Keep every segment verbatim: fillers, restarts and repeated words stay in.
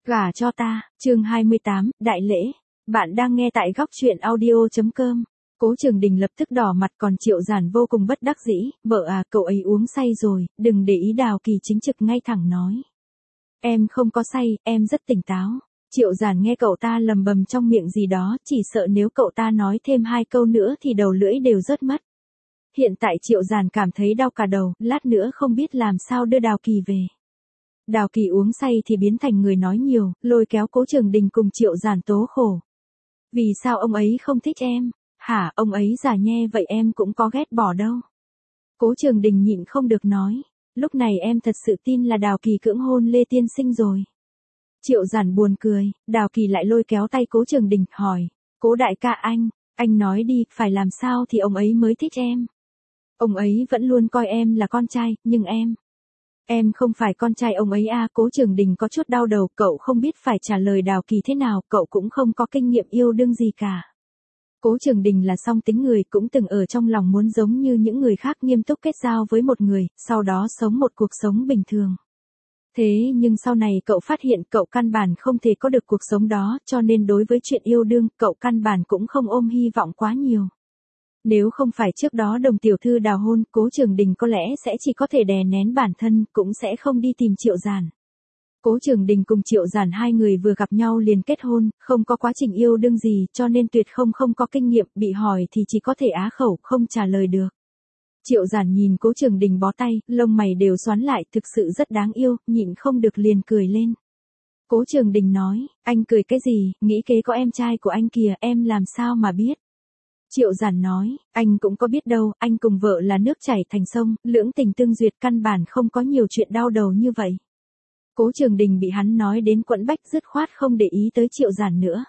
Gả cho ta, chương hai mươi tám, đại lễ. Bạn đang nghe tại góc truyện audio.com. Cố Trường Đình lập tức đỏ mặt, còn Triệu Giản vô cùng bất đắc dĩ, vợ à, cậu ấy uống say rồi, đừng để ý. Đào Kỳ chính trực ngay thẳng nói. Em không có say, em rất tỉnh táo. Triệu Giản nghe cậu ta lầm bầm trong miệng gì đó, chỉ sợ nếu cậu ta nói thêm hai câu nữa thì đầu lưỡi đều rớt mất. Hiện tại Triệu Giản cảm thấy đau cả đầu, lát nữa không biết làm sao đưa Đào Kỳ về. Đào Kỳ uống say thì biến thành người nói nhiều, lôi kéo Cố Trường Đình cùng Triệu Giản tố khổ. Vì sao ông ấy không thích em? Hả, ông ấy già nhe vậy em cũng có ghét bỏ đâu. Cố Trường Đình nhịn không được nói. Lúc này em thật sự tin là Đào Kỳ cưỡng hôn Lê Tiên Sinh rồi. Triệu Giản buồn cười, Đào Kỳ lại lôi kéo tay Cố Trường Đình, hỏi. Cố đại ca anh, anh nói đi, phải làm sao thì ông ấy mới thích em? Ông ấy vẫn luôn coi em là con trai, nhưng em... Em không phải con trai ông ấy à. Cố Trường Đình có chút đau đầu, cậu không biết phải trả lời Đào Kỳ thế nào, cậu cũng không có kinh nghiệm yêu đương gì cả. Cố Trường Đình là song tính người, cũng từng ở trong lòng muốn giống như những người khác nghiêm túc kết giao với một người, sau đó sống một cuộc sống bình thường. Thế nhưng sau này cậu phát hiện cậu căn bản không thể có được cuộc sống đó, cho nên đối với chuyện yêu đương, cậu căn bản cũng không ôm hy vọng quá nhiều. Nếu không phải trước đó Đồng tiểu thư đào hôn, Cố Trường Đình có lẽ sẽ chỉ có thể đè nén bản thân, cũng sẽ không đi tìm Triệu Giản. Cố Trường Đình cùng Triệu Giản hai người vừa gặp nhau liền kết hôn, không có quá trình yêu đương gì, cho nên tuyệt không không có kinh nghiệm, bị hỏi thì chỉ có thể á khẩu, không trả lời được. Triệu Giản nhìn Cố Trường Đình bó tay, lông mày đều xoắn lại, thực sự rất đáng yêu, nhịn không được liền cười lên. Cố Trường Đình nói, anh cười cái gì, nghĩ kế có em trai của anh kìa, em làm sao mà biết. Triệu Giản nói, anh cũng có biết đâu, anh cùng vợ là nước chảy thành sông, lưỡng tình tương duyệt, căn bản không có nhiều chuyện đau đầu như vậy. Cố Trường Đình bị hắn nói đến quẫn bách, dứt khoát không để ý tới Triệu Giản nữa.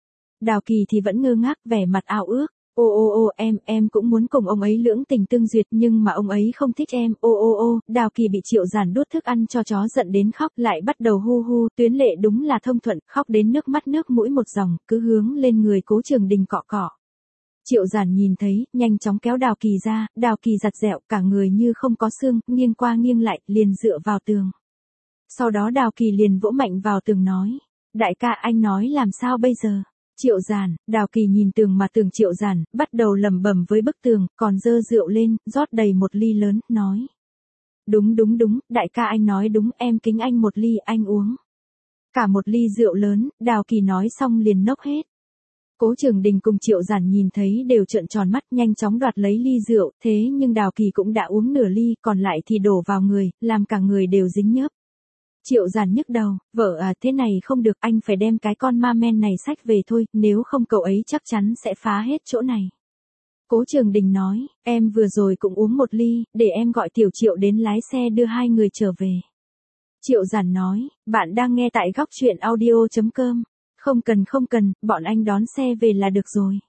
Đào Kỳ thì vẫn ngơ ngác, vẻ mặt ao ước. Ô ô ô, em, em cũng muốn cùng ông ấy lưỡng tình tương duyệt, nhưng mà ông ấy không thích em. Ô ô ô, Đào Kỳ bị Triệu Giản đút thức ăn cho chó giận đến khóc, lại bắt đầu hu hu, tuyến lệ đúng là thông thuận, khóc đến nước mắt nước mũi một dòng, cứ hướng lên người Cố Trường Đình cọ cọ. Triệu Giản nhìn thấy, nhanh chóng kéo Đào Kỳ ra, Đào Kỳ giặt dẹo, cả người như không có xương, nghiêng qua nghiêng lại, liền dựa vào tường. Sau đó Đào Kỳ liền vỗ mạnh vào tường nói, đại ca anh nói làm sao bây giờ? Triệu Giản, Đào Kỳ nhìn tường mà tường Triệu Giản, bắt đầu lẩm bẩm với bức tường, còn dơ rượu lên, rót đầy một ly lớn, nói. Đúng đúng đúng, đại ca anh nói đúng, em kính anh một ly, anh uống. Cả một ly rượu lớn, Đào Kỳ nói xong liền nốc hết. Cố Trường Đình cùng Triệu Giản nhìn thấy đều trợn tròn mắt, nhanh chóng đoạt lấy ly rượu, thế nhưng Đào Kỳ cũng đã uống nửa ly, còn lại thì đổ vào người, làm cả người đều dính nhớp. Triệu Giản nhức đầu, vợ à, thế này không được, anh phải đem cái con ma men này xách về thôi, nếu không cậu ấy chắc chắn sẽ phá hết chỗ này. Cố Trường Đình nói, em vừa rồi cũng uống một ly, để em gọi Tiểu Triệu đến lái xe đưa hai người trở về. Triệu Giản nói, bạn đang nghe tại góc truyện audio.com. Không cần không cần, bọn anh đón xe về là được rồi.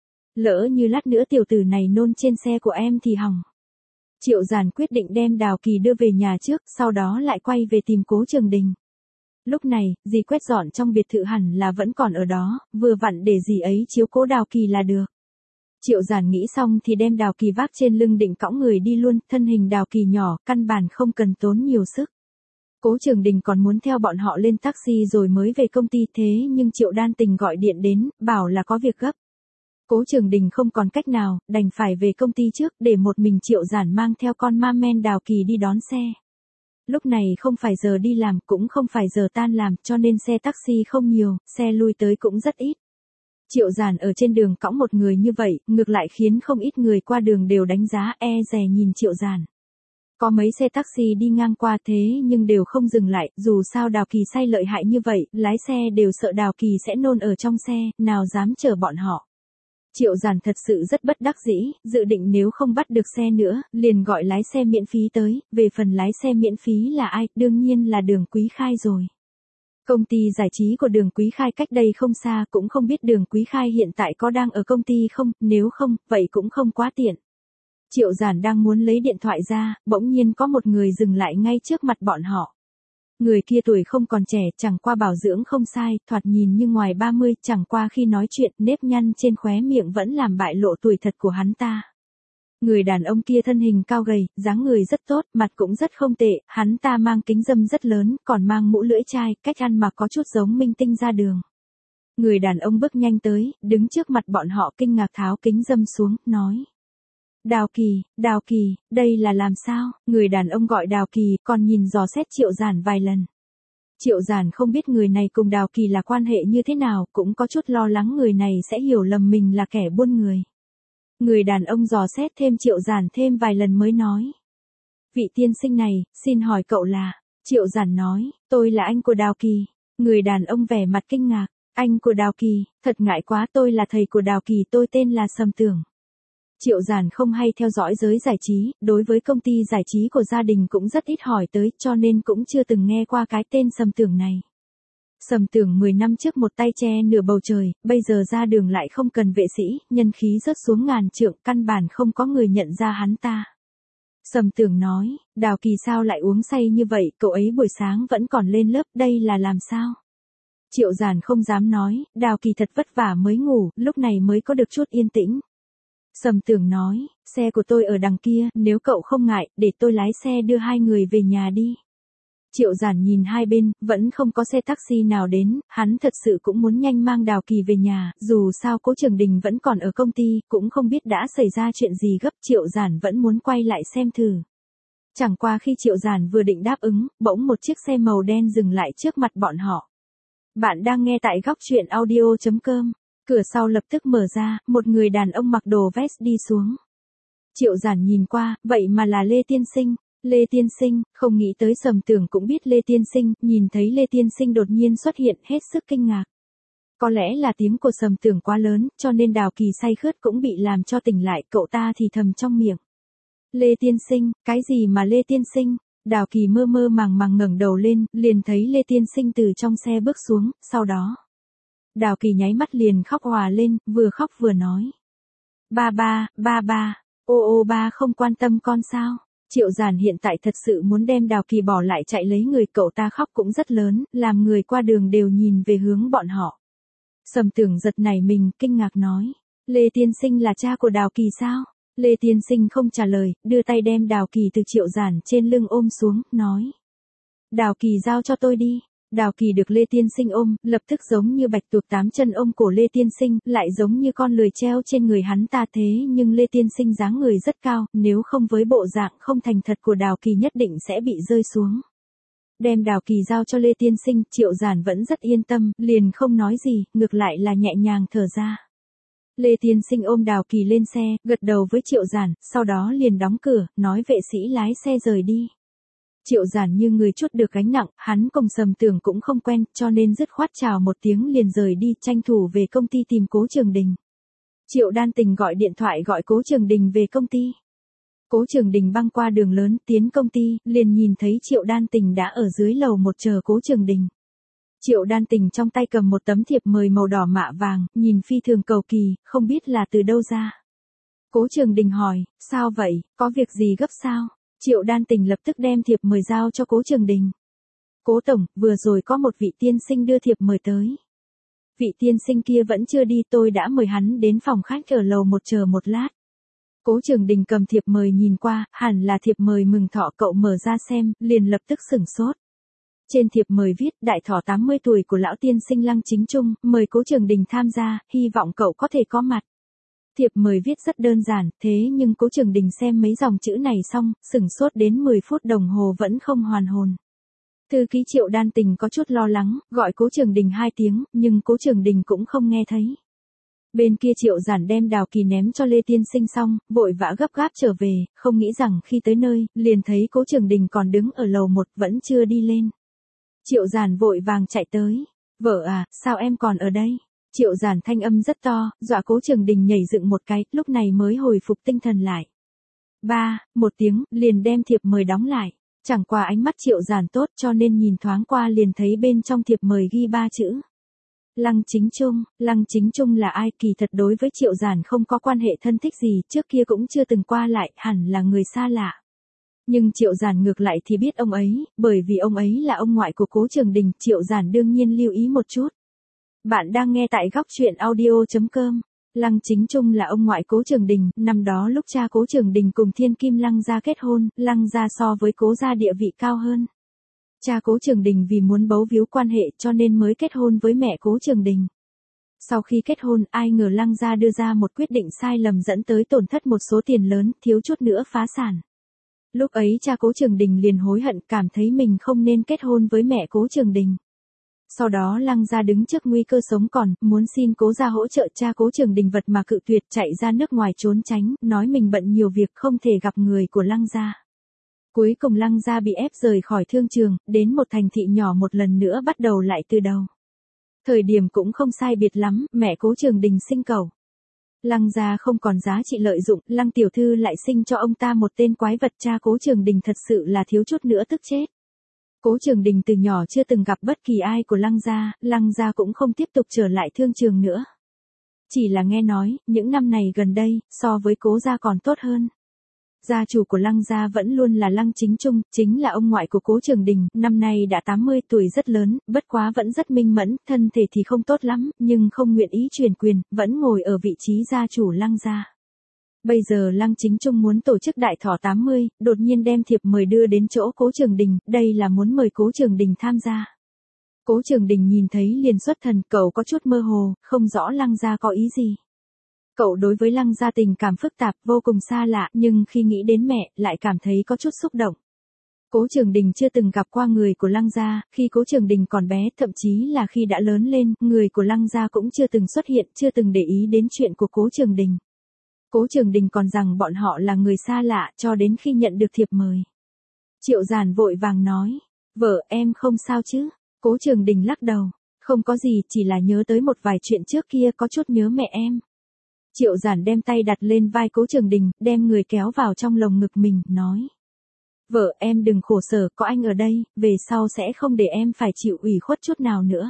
Lỡ như lát nữa tiểu tử này nôn trên xe của em thì hỏng. Triệu Giản quyết định đem Đào Kỳ đưa về nhà trước, sau đó lại quay về tìm Cố Trường Đình. Lúc này, dì quét dọn trong biệt thự hẳn là vẫn còn ở đó, vừa vặn để dì ấy chiếu cố Đào Kỳ là được. Triệu Giản nghĩ xong thì đem Đào Kỳ vác trên lưng định cõng người đi luôn, thân hình Đào Kỳ nhỏ, căn bản không cần tốn nhiều sức. Cố Trường Đình còn muốn theo bọn họ lên taxi rồi mới về công ty, thế nhưng Triệu Đan Tình gọi điện đến, bảo là có việc gấp. Cố Trường Đình không còn cách nào, đành phải về công ty trước, để một mình Triệu Giản mang theo con ma men Đào Kỳ đi đón xe. Lúc này không phải giờ đi làm, cũng không phải giờ tan làm, cho nên xe taxi không nhiều, xe lui tới cũng rất ít. Triệu Giản ở trên đường cõng một người như vậy, ngược lại khiến không ít người qua đường đều đánh giá e dè nhìn Triệu Giản. Có mấy xe taxi đi ngang qua thế nhưng đều không dừng lại, dù sao Đào Kỳ say lợi hại như vậy, lái xe đều sợ Đào Kỳ sẽ nôn ở trong xe, nào dám chở bọn họ. Triệu Giản thật sự rất bất đắc dĩ, dự định nếu không bắt được xe nữa, liền gọi lái xe miễn phí tới, về phần lái xe miễn phí là ai, đương nhiên là Đường Quý Khai rồi. Công ty giải trí của Đường Quý Khai cách đây không xa, cũng không biết Đường Quý Khai hiện tại có đang ở công ty không, nếu không, vậy cũng không quá tiện. Triệu Giản đang muốn lấy điện thoại ra, bỗng nhiên có một người dừng lại ngay trước mặt bọn họ. Người kia tuổi không còn trẻ, chẳng qua bảo dưỡng không sai, thoạt nhìn như ngoài ba mươi, chẳng qua khi nói chuyện, nếp nhăn trên khóe miệng vẫn làm bại lộ tuổi thật của hắn ta. Người đàn ông kia thân hình cao gầy, dáng người rất tốt, mặt cũng rất không tệ, hắn ta mang kính râm rất lớn, còn mang mũ lưỡi chai, cách ăn mặc có chút giống minh tinh ra đường. Người đàn ông bước nhanh tới, đứng trước mặt bọn họ kinh ngạc tháo kính râm xuống, nói. Đào Kỳ, Đào Kỳ, đây là làm sao? Người đàn ông gọi Đào Kỳ, còn nhìn dò xét Triệu Giản vài lần. Triệu Giản không biết người này cùng Đào Kỳ là quan hệ như thế nào, cũng có chút lo lắng người này sẽ hiểu lầm mình là kẻ buôn người. Người đàn ông dò xét thêm Triệu Giản thêm vài lần mới nói. Vị tiên sinh này, xin hỏi cậu là? Triệu Giản nói, tôi là anh của Đào Kỳ. Người đàn ông vẻ mặt kinh ngạc, anh của Đào Kỳ, thật ngại quá, tôi là thầy của Đào Kỳ, tôi tên là Sầm Tưởng. Triệu Giản không hay theo dõi giới giải trí, đối với công ty giải trí của gia đình cũng rất ít hỏi tới, cho nên cũng chưa từng nghe qua cái tên Sầm Tưởng này. Sầm Tưởng mười năm trước một tay che nửa bầu trời, bây giờ ra đường lại không cần vệ sĩ, nhân khí rớt xuống ngàn trượng, căn bản không có người nhận ra hắn ta. Sầm Tưởng nói, Đào Kỳ sao lại uống say như vậy, cậu ấy buổi sáng vẫn còn lên lớp, đây là làm sao? Triệu Giản không dám nói, Đào Kỳ thật vất vả mới ngủ, lúc này mới có được chút yên tĩnh. Sầm Tưởng nói, xe của tôi ở đằng kia, nếu cậu không ngại, để tôi lái xe đưa hai người về nhà đi. Triệu Giản nhìn hai bên, vẫn không có xe taxi nào đến, hắn thật sự cũng muốn nhanh mang Đào Kỳ về nhà, dù sao Cố Trường Đình vẫn còn ở công ty, cũng không biết đã xảy ra chuyện gì gấp, Triệu Giản vẫn muốn quay lại xem thử. Chẳng qua khi Triệu Giản vừa định đáp ứng, bỗng một chiếc xe màu đen dừng lại trước mặt bọn họ. Bạn đang nghe tại góc truyện audio chấm com. Cửa sau lập tức mở ra, một người đàn ông mặc đồ vest đi xuống. Triệu Giản nhìn qua, vậy mà là Lê Tiên Sinh. Lê Tiên Sinh, không nghĩ tới Sầm Tưởng cũng biết Lê Tiên Sinh, nhìn thấy Lê Tiên Sinh đột nhiên xuất hiện, hết sức kinh ngạc. Có lẽ là tiếng của Sầm Tưởng quá lớn, cho nên Đào Kỳ say khướt cũng bị làm cho tỉnh lại, cậu ta thì thầm trong miệng. Lê Tiên Sinh, cái gì mà Lê Tiên Sinh? Đào Kỳ mơ mơ màng màng ngẩng đầu lên, liền thấy Lê Tiên Sinh từ trong xe bước xuống, sau đó. Đào Kỳ nháy mắt liền khóc òa lên, vừa khóc vừa nói. Ba ba, ba ba, ô ô ba không quan tâm con sao? Triệu Giản hiện tại thật sự muốn đem Đào Kỳ bỏ lại chạy lấy người, cậu ta khóc cũng rất lớn, làm người qua đường đều nhìn về hướng bọn họ. Sầm Tưởng giật nảy mình, kinh ngạc nói. Lê Tiên Sinh là cha của Đào Kỳ sao? Lê Tiên Sinh không trả lời, đưa tay đem Đào Kỳ từ Triệu Giản trên lưng ôm xuống, nói. Đào Kỳ giao cho tôi đi. Đào Kỳ được Lê Tiên Sinh ôm, lập tức giống như bạch tuộc tám chân ôm cổ Lê Tiên Sinh, lại giống như con lười treo trên người hắn ta, thế nhưng Lê Tiên Sinh dáng người rất cao, nếu không với bộ dạng không thành thật của Đào Kỳ nhất định sẽ bị rơi xuống. Đem Đào Kỳ giao cho Lê Tiên Sinh, Triệu Giản vẫn rất yên tâm, liền không nói gì, ngược lại là nhẹ nhàng thở ra. Lê Tiên Sinh ôm Đào Kỳ lên xe, gật đầu với Triệu Giản, sau đó liền đóng cửa, nói vệ sĩ lái xe rời đi. Triệu Giản như người trút được gánh nặng, hắn cùng Sầm Tưởng cũng không quen, cho nên dứt khoát chào một tiếng liền rời đi, tranh thủ về công ty tìm Cố Trường Đình. Triệu Đan Tình gọi điện thoại gọi Cố Trường Đình về công ty. Cố Trường Đình băng qua đường lớn tiến công ty, liền nhìn thấy Triệu Đan Tình đã ở dưới lầu một chờ Cố Trường Đình. Triệu Đan Tình trong tay cầm một tấm thiệp mời màu đỏ mạ vàng, nhìn phi thường cầu kỳ, không biết là từ đâu ra. Cố Trường Đình hỏi, sao vậy, có việc gì gấp sao? Triệu Đan Tình lập tức đem thiệp mời giao cho Cố Trường Đình. Cố tổng, vừa rồi có một vị tiên sinh đưa thiệp mời tới. Vị tiên sinh kia vẫn chưa đi, tôi đã mời hắn đến phòng khách ở lầu một chờ một lát. Cố Trường Đình cầm thiệp mời nhìn qua, hẳn là thiệp mời mừng thọ, cậu mở ra xem, liền lập tức sửng sốt. Trên thiệp mời viết, đại thọ tám mươi tuổi của lão tiên sinh Lăng Chính Trung, mời Cố Trường Đình tham gia, hy vọng cậu có thể có mặt. Thiệp mời viết rất đơn giản, thế nhưng Cố Trường Đình xem mấy dòng chữ này xong, sửng sốt đến mười phút đồng hồ vẫn không hoàn hồn. Thư ký Triệu Đan Tình có chút lo lắng, gọi Cố Trường Đình hai tiếng, nhưng Cố Trường Đình cũng không nghe thấy. Bên kia Triệu Giản đem Đào Kỳ ném cho Lê Tiên Sinh xong, vội vã gấp gáp trở về, không nghĩ rằng khi tới nơi, liền thấy Cố Trường Đình còn đứng ở lầu một vẫn chưa đi lên. Triệu Giản vội vàng chạy tới. Vợ à, sao em còn ở đây? Triệu Giản thanh âm rất to, dọa Cố Trường Đình nhảy dựng một cái, lúc này mới hồi phục tinh thần lại. Ba, một tiếng, liền đem thiệp mời đóng lại. Chẳng qua ánh mắt Triệu Giản tốt cho nên nhìn thoáng qua liền thấy bên trong thiệp mời ghi ba chữ. Lăng Chính Trung, Lăng Chính Trung là ai? Kỳ thật đối với Triệu Giản không có quan hệ thân thích gì, trước kia cũng chưa từng qua lại, hẳn là người xa lạ. Nhưng Triệu Giản ngược lại thì biết ông ấy, bởi vì ông ấy là ông ngoại của Cố Trường Đình, Triệu Giản đương nhiên lưu ý một chút. Bạn đang nghe tại góc truyện audio chấm com. Lăng Chính Trung là ông ngoại Cố Trường Đình, năm đó lúc cha Cố Trường Đình cùng Thiên Kim Lăng gia kết hôn, Lăng gia so với Cố gia địa vị cao hơn. Cha Cố Trường Đình vì muốn bấu víu quan hệ cho nên mới kết hôn với mẹ Cố Trường Đình. Sau khi kết hôn, ai ngờ Lăng gia đưa ra một quyết định sai lầm dẫn tới tổn thất một số tiền lớn, thiếu chút nữa phá sản. Lúc ấy cha Cố Trường Đình liền hối hận, cảm thấy mình không nên kết hôn với mẹ Cố Trường Đình. Sau đó Lăng gia đứng trước nguy cơ sống còn, muốn xin Cố gia hỗ trợ, cha Cố Trường Đình vật mà cự tuyệt, chạy ra nước ngoài trốn tránh, nói mình bận nhiều việc không thể gặp người của Lăng gia. Cuối cùng Lăng gia bị ép rời khỏi thương trường, đến một thành thị nhỏ một lần nữa bắt đầu lại từ đầu. Thời điểm cũng không sai biệt lắm, mẹ Cố Trường Đình sinh cẩu. Lăng gia không còn giá trị lợi dụng, Lăng tiểu thư lại sinh cho ông ta một tên quái vật, cha Cố Trường Đình thật sự là thiếu chút nữa tức chết. Cố Trường Đình từ nhỏ chưa từng gặp bất kỳ ai của Lăng gia, Lăng gia cũng không tiếp tục trở lại thương trường nữa. Chỉ là nghe nói, những năm này gần đây, so với Cố gia còn tốt hơn. Gia chủ của Lăng gia vẫn luôn là Lăng Chính Trung, chính là ông ngoại của Cố Trường Đình, năm nay đã tám mươi tuổi, rất lớn, bất quá vẫn rất minh mẫn, thân thể thì không tốt lắm, nhưng không nguyện ý truyền quyền, vẫn ngồi ở vị trí gia chủ Lăng gia. Bây giờ Lăng Chính Trung muốn tổ chức đại thọ tám mươi, đột nhiên đem thiệp mời đưa đến chỗ Cố Trường Đình, đây là muốn mời Cố Trường Đình tham gia. Cố Trường Đình nhìn thấy liền xuất thần, cậu có chút mơ hồ, không rõ Lăng gia có ý gì. Cậu đối với Lăng gia tình cảm phức tạp, vô cùng xa lạ, nhưng khi nghĩ đến mẹ, lại cảm thấy có chút xúc động. Cố Trường Đình chưa từng gặp qua người của Lăng gia, khi Cố Trường Đình còn bé, thậm chí là khi đã lớn lên, người của Lăng gia cũng chưa từng xuất hiện, chưa từng để ý đến chuyện của Cố Trường Đình. Cố Trường Đình còn rằng bọn họ là người xa lạ, cho đến khi nhận được thiệp mời. Triệu Giản vội vàng nói, vợ em không sao chứ? Cố Trường Đình lắc đầu, không có gì, chỉ là nhớ tới một vài chuyện trước kia, có chút nhớ mẹ em. Triệu Giản đem tay đặt lên vai Cố Trường Đình, đem người kéo vào trong lồng ngực mình, nói. Vợ em đừng khổ sở, có anh ở đây, về sau sẽ không để em phải chịu ủy khuất chút nào nữa.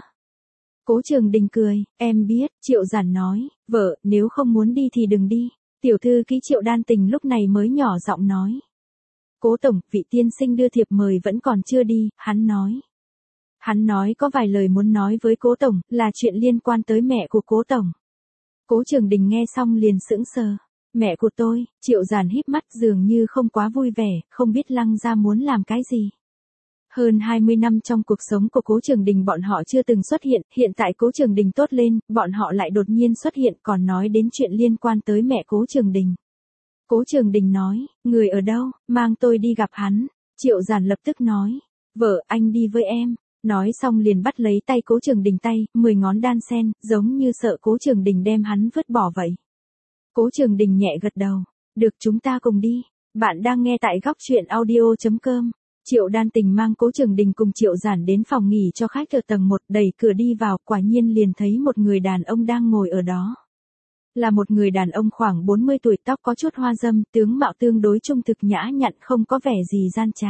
Cố Trường Đình cười, em biết, Triệu Giản nói, vợ, nếu không muốn đi thì đừng đi. Tiểu thư ký Triệu Đan Tình lúc này mới nhỏ giọng nói. Cố tổng, vị tiên sinh đưa thiệp mời vẫn còn chưa đi, hắn nói. Hắn nói có vài lời muốn nói với Cố tổng, là chuyện liên quan tới mẹ của Cố tổng. Cố Trường Đình nghe xong liền sững sờ. Mẹ của tôi, Triệu Giản híp mắt dường như không quá vui vẻ, không biết Lăng gia muốn làm cái gì. Hơn hai mươi năm trong cuộc sống của Cố Trường Đình bọn họ chưa từng xuất hiện, hiện tại Cố Trường Đình tốt lên, bọn họ lại đột nhiên xuất hiện còn nói đến chuyện liên quan tới mẹ Cố Trường Đình. Cố Trường Đình nói, người ở đâu, mang tôi đi gặp hắn. Triệu Giản lập tức nói, vợ anh đi với em. Nói xong liền bắt lấy tay Cố Trường Đình tay, mười ngón đan sen, giống như sợ Cố Trường Đình đem hắn vứt bỏ vậy. Cố Trường Đình nhẹ gật đầu, được chúng ta cùng đi. Bạn đang nghe tại góc truyện audio chấm com. Triệu Đan Tình mang Cố Trường Đình cùng Triệu Giản đến phòng nghỉ cho khách ở tầng một, đẩy cửa đi vào, quả nhiên liền thấy một người đàn ông đang ngồi ở đó. Là một người đàn ông khoảng bốn mươi tuổi, tóc có chút hoa râm, tướng mạo tương đối trung thực nhã nhặn, không có vẻ gì gian trá.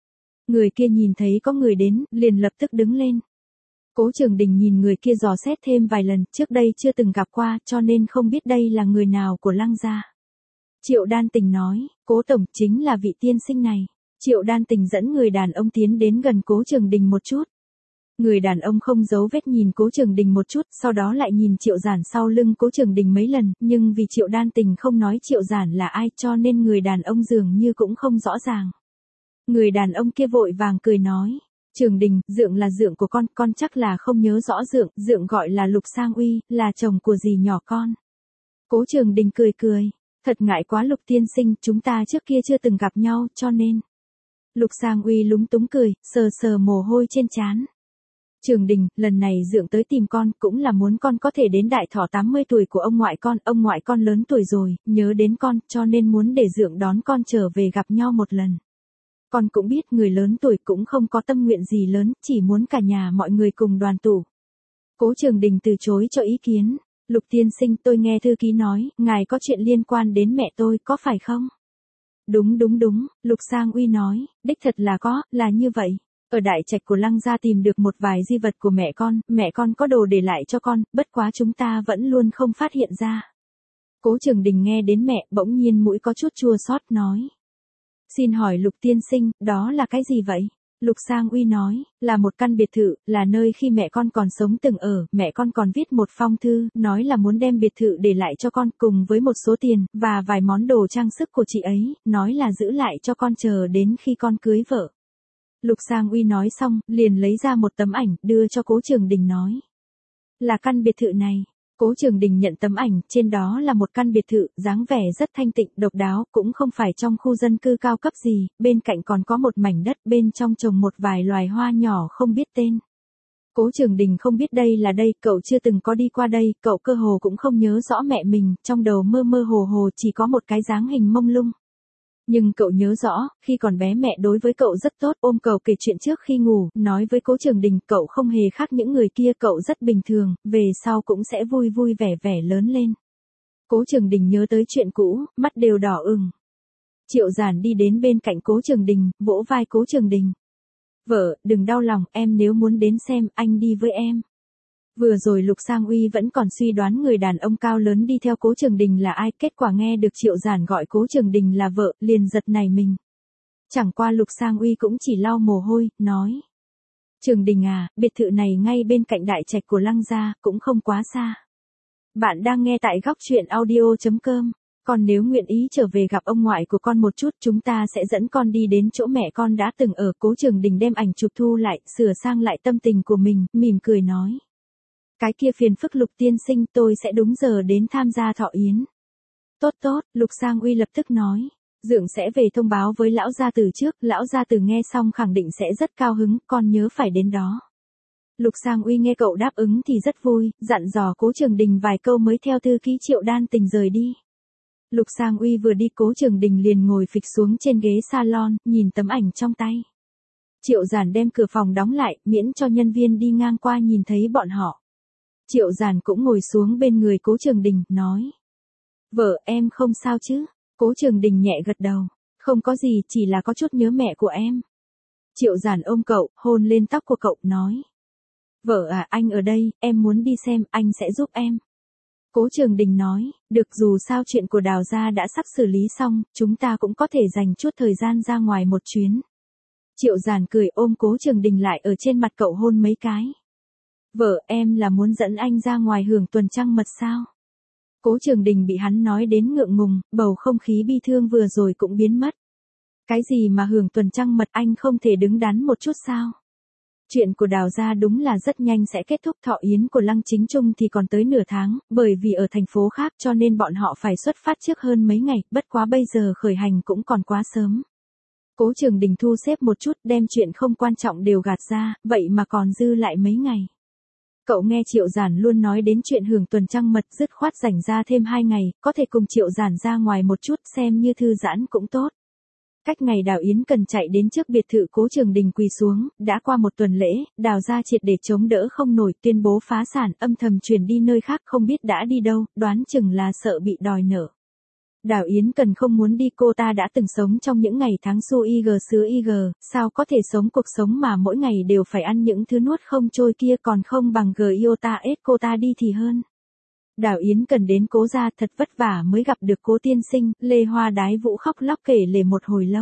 Người kia nhìn thấy có người đến, liền lập tức đứng lên. Cố Trường Đình nhìn người kia dò xét thêm vài lần, trước đây chưa từng gặp qua, cho nên không biết đây là người nào của Lăng gia. Triệu Đan Tình nói, Cố tổng, chính là vị tiên sinh này. Triệu Đan Tình dẫn người đàn ông tiến đến gần Cố Trường Đình một chút. Người đàn ông không giấu vết nhìn Cố Trường Đình một chút, sau đó lại nhìn Triệu Giản sau lưng Cố Trường Đình mấy lần, nhưng vì Triệu Đan Tình không nói Triệu Giản là ai cho nên người đàn ông dường như cũng không rõ ràng. Người đàn ông kia vội vàng cười nói, Trường Đình, Dượng là Dượng của con, con chắc là không nhớ rõ Dượng, Dượng gọi là Lục Sang Uy, là chồng của dì nhỏ con. Cố Trường Đình cười cười, thật ngại quá Lục tiên sinh, chúng ta trước kia chưa từng gặp nhau, cho nên. Lục Sang Uy lúng túng cười, sờ sờ mồ hôi trên trán. Trường Đình, lần này Dượng tới tìm con, cũng là muốn con có thể đến đại thọ tám mươi tuổi của ông ngoại con, ông ngoại con lớn tuổi rồi, nhớ đến con, cho nên muốn để Dượng đón con trở về gặp nhau một lần. Con cũng biết người lớn tuổi cũng không có tâm nguyện gì lớn, chỉ muốn cả nhà mọi người cùng đoàn tụ. Cố Trường Đình từ chối cho ý kiến. Lục tiên sinh, tôi nghe thư ký nói, ngài có chuyện liên quan đến mẹ tôi, có phải không? Đúng đúng đúng, Lục Sang Uy nói, đích thật là có, là như vậy. Ở đại trạch của Lăng gia tìm được một vài di vật của mẹ con, mẹ con có đồ để lại cho con, bất quá chúng ta vẫn luôn không phát hiện ra. Cố Trường Đình nghe đến mẹ, bỗng nhiên mũi có chút chua xót nói. Xin hỏi Lục tiên sinh, đó là cái gì vậy? Lục Sang Uy nói, là một căn biệt thự, là nơi khi mẹ con còn sống từng ở, mẹ con còn viết một phong thư, nói là muốn đem biệt thự để lại cho con, cùng với một số tiền, và vài món đồ trang sức của chị ấy, nói là giữ lại cho con chờ đến khi con cưới vợ. Lục Sang Uy nói xong, liền lấy ra một tấm ảnh, đưa cho Cố Trường Đình nói. Là căn biệt thự này. Cố Trường Đình nhận tấm ảnh, trên đó là một căn biệt thự, dáng vẻ rất thanh tịnh, độc đáo, cũng không phải trong khu dân cư cao cấp gì, bên cạnh còn có một mảnh đất, bên trong trồng một vài loài hoa nhỏ không biết tên. Cố Trường Đình không biết đây là đây, cậu chưa từng có đi qua đây, cậu cơ hồ cũng không nhớ rõ mẹ mình, trong đầu mơ mơ hồ hồ chỉ có một cái dáng hình mông lung. Nhưng cậu nhớ rõ, khi còn bé mẹ đối với cậu rất tốt, ôm cậu kể chuyện trước khi ngủ, nói với Cố Trường Đình, cậu không hề khác những người kia, cậu rất bình thường, về sau cũng sẽ vui vui vẻ vẻ lớn lên. Cố Trường Đình nhớ tới chuyện cũ, mắt đều đỏ ửng. Triệu Giản đi đến bên cạnh Cố Trường Đình, vỗ vai Cố Trường Đình. Vợ, đừng đau lòng, em nếu muốn đến xem, anh đi với em. Vừa rồi Lục Sang Uy vẫn còn suy đoán người đàn ông cao lớn đi theo Cố Trường Đình là ai, kết quả nghe được Triệu Giản gọi Cố Trường Đình là vợ, liền giật nảy mình. Chẳng qua Lục Sang Uy cũng chỉ lau mồ hôi, nói. Trường Đình à, biệt thự này ngay bên cạnh đại trạch của Lăng gia, cũng không quá xa. Bạn đang nghe tại góc truyện audio chấm com. Còn nếu nguyện ý trở về gặp ông ngoại của con một chút, chúng ta sẽ dẫn con đi đến chỗ mẹ con đã từng ở. Cố Trường Đình đem ảnh chụp thu lại, sửa sang lại tâm tình của mình, mỉm cười nói. Cái kia phiền phức Lục tiên sinh, tôi sẽ đúng giờ đến tham gia thọ yến. Tốt tốt, Lục Sang Uy lập tức nói. Dượng sẽ về thông báo với lão gia tử trước, lão gia tử nghe xong khẳng định sẽ rất cao hứng, con nhớ phải đến đó. Lục Sang Uy nghe cậu đáp ứng thì rất vui, dặn dò Cố Trường Đình vài câu mới theo thư ký Triệu Đan Tình rời đi. Lục Sang Uy vừa đi, Cố Trường Đình liền ngồi phịch xuống trên ghế salon, nhìn tấm ảnh trong tay. Triệu Giản đem cửa phòng đóng lại, miễn cho nhân viên đi ngang qua nhìn thấy bọn họ. Triệu Giản cũng ngồi xuống bên người Cố Trường Đình, nói. Vợ, em không sao chứ? Cố Trường Đình nhẹ gật đầu. Không có gì, chỉ là có chút nhớ mẹ của em. Triệu Giản ôm cậu, hôn lên tóc của cậu, nói. Vợ à, anh ở đây, em muốn đi xem, anh sẽ giúp em. Cố Trường Đình nói, được, dù sao chuyện của Đào gia đã sắp xử lý xong, chúng ta cũng có thể dành chút thời gian ra ngoài một chuyến. Triệu Giản cười ôm Cố Trường Đình lại ở trên mặt cậu hôn mấy cái. Vợ, em là muốn dẫn anh ra ngoài hưởng tuần trăng mật sao? Cố Trường Đình bị hắn nói đến ngượng ngùng, bầu không khí bi thương vừa rồi cũng biến mất. Cái gì mà hưởng tuần trăng mật, anh không thể đứng đắn một chút sao? Chuyện của Đào gia đúng là rất nhanh sẽ kết thúc, thọ yến của Lăng Chính Trung thì còn tới nửa tháng, bởi vì ở thành phố khác cho nên bọn họ phải xuất phát trước hơn mấy ngày, bất quá bây giờ khởi hành cũng còn quá sớm. Cố Trường Đình thu xếp một chút, đem chuyện không quan trọng đều gạt ra, vậy mà còn dư lại mấy ngày. Cậu nghe Triệu Giản luôn nói đến chuyện hưởng tuần trăng mật, dứt khoát rảnh ra thêm hai ngày, có thể cùng Triệu Giản ra ngoài một chút xem như thư giãn cũng tốt. Cách ngày Đào Yến Cần chạy đến trước biệt thự, Cố Trường Đình quỳ xuống, đã qua một tuần lễ, Đào gia triệt để chống đỡ không nổi, tuyên bố phá sản, âm thầm chuyển đi nơi khác không biết đã đi đâu, đoán chừng là sợ bị đòi nợ. Đào Yến Cần không muốn đi, cô ta đã từng sống trong những ngày tháng su ig xứ ig, sao có thể sống cuộc sống mà mỗi ngày đều phải ăn những thứ nuốt không trôi kia, còn không bằng gờ yêu ta ết cô ta đi thì hơn. Đào Yến Cần đến Cố gia thật vất vả mới gặp được Cố tiên sinh, Lê Hoa Đái Vũ khóc lóc kể lể một hồi lâu.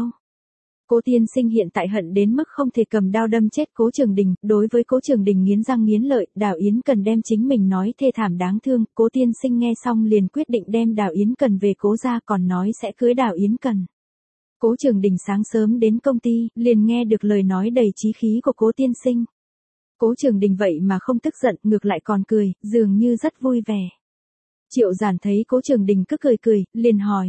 Cố tiên sinh hiện tại hận đến mức không thể cầm đao đâm chết Cố Trường Đình, đối với Cố Trường Đình nghiến răng nghiến lợi, Đào Yến Cần đem chính mình nói thê thảm đáng thương, Cố tiên sinh nghe xong liền quyết định đem Đào Yến Cần về Cố gia, còn nói sẽ cưới Đào Yến Cần. Cố Trường Đình sáng sớm đến công ty, liền nghe được lời nói đầy chí khí của Cố tiên sinh. Cố Trường Đình vậy mà không tức giận, ngược lại còn cười, dường như rất vui vẻ. Triệu Giản thấy Cố Trường Đình cứ cười cười, liền hỏi.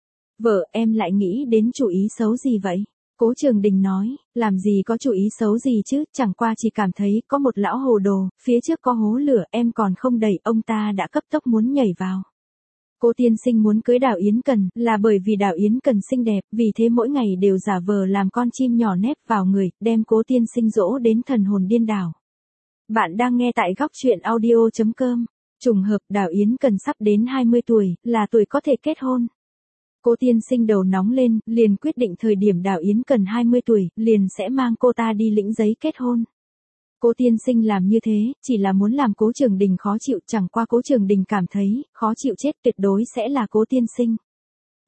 Vợ, em lại nghĩ đến chủ ý xấu gì vậy? Cố Trường Đình nói, làm gì có chủ ý xấu gì chứ, chẳng qua chỉ cảm thấy có một lão hồ đồ, phía trước có hố lửa, em còn không đẩy, ông ta đã cấp tốc muốn nhảy vào. Cố tiên sinh muốn cưới Đào Yến Cần, là bởi vì Đào Yến Cần xinh đẹp, vì thế mỗi ngày đều giả vờ làm con chim nhỏ nép vào người, đem Cố tiên sinh dỗ đến thần hồn điên đảo. Bạn đang nghe tại góc truyện audio chấm com. Trùng hợp Đào Yến Cần sắp đến hai mươi tuổi, là tuổi có thể kết hôn. Cố tiên sinh đầu nóng lên, liền quyết định thời điểm Đào Yến Cần hai mươi tuổi, liền sẽ mang cô ta đi lĩnh giấy kết hôn. Cố tiên sinh làm như thế, chỉ là muốn làm Cố Trường Đình khó chịu, chẳng qua Cố Trường Đình cảm thấy, khó chịu chết, tuyệt đối sẽ là Cố tiên sinh.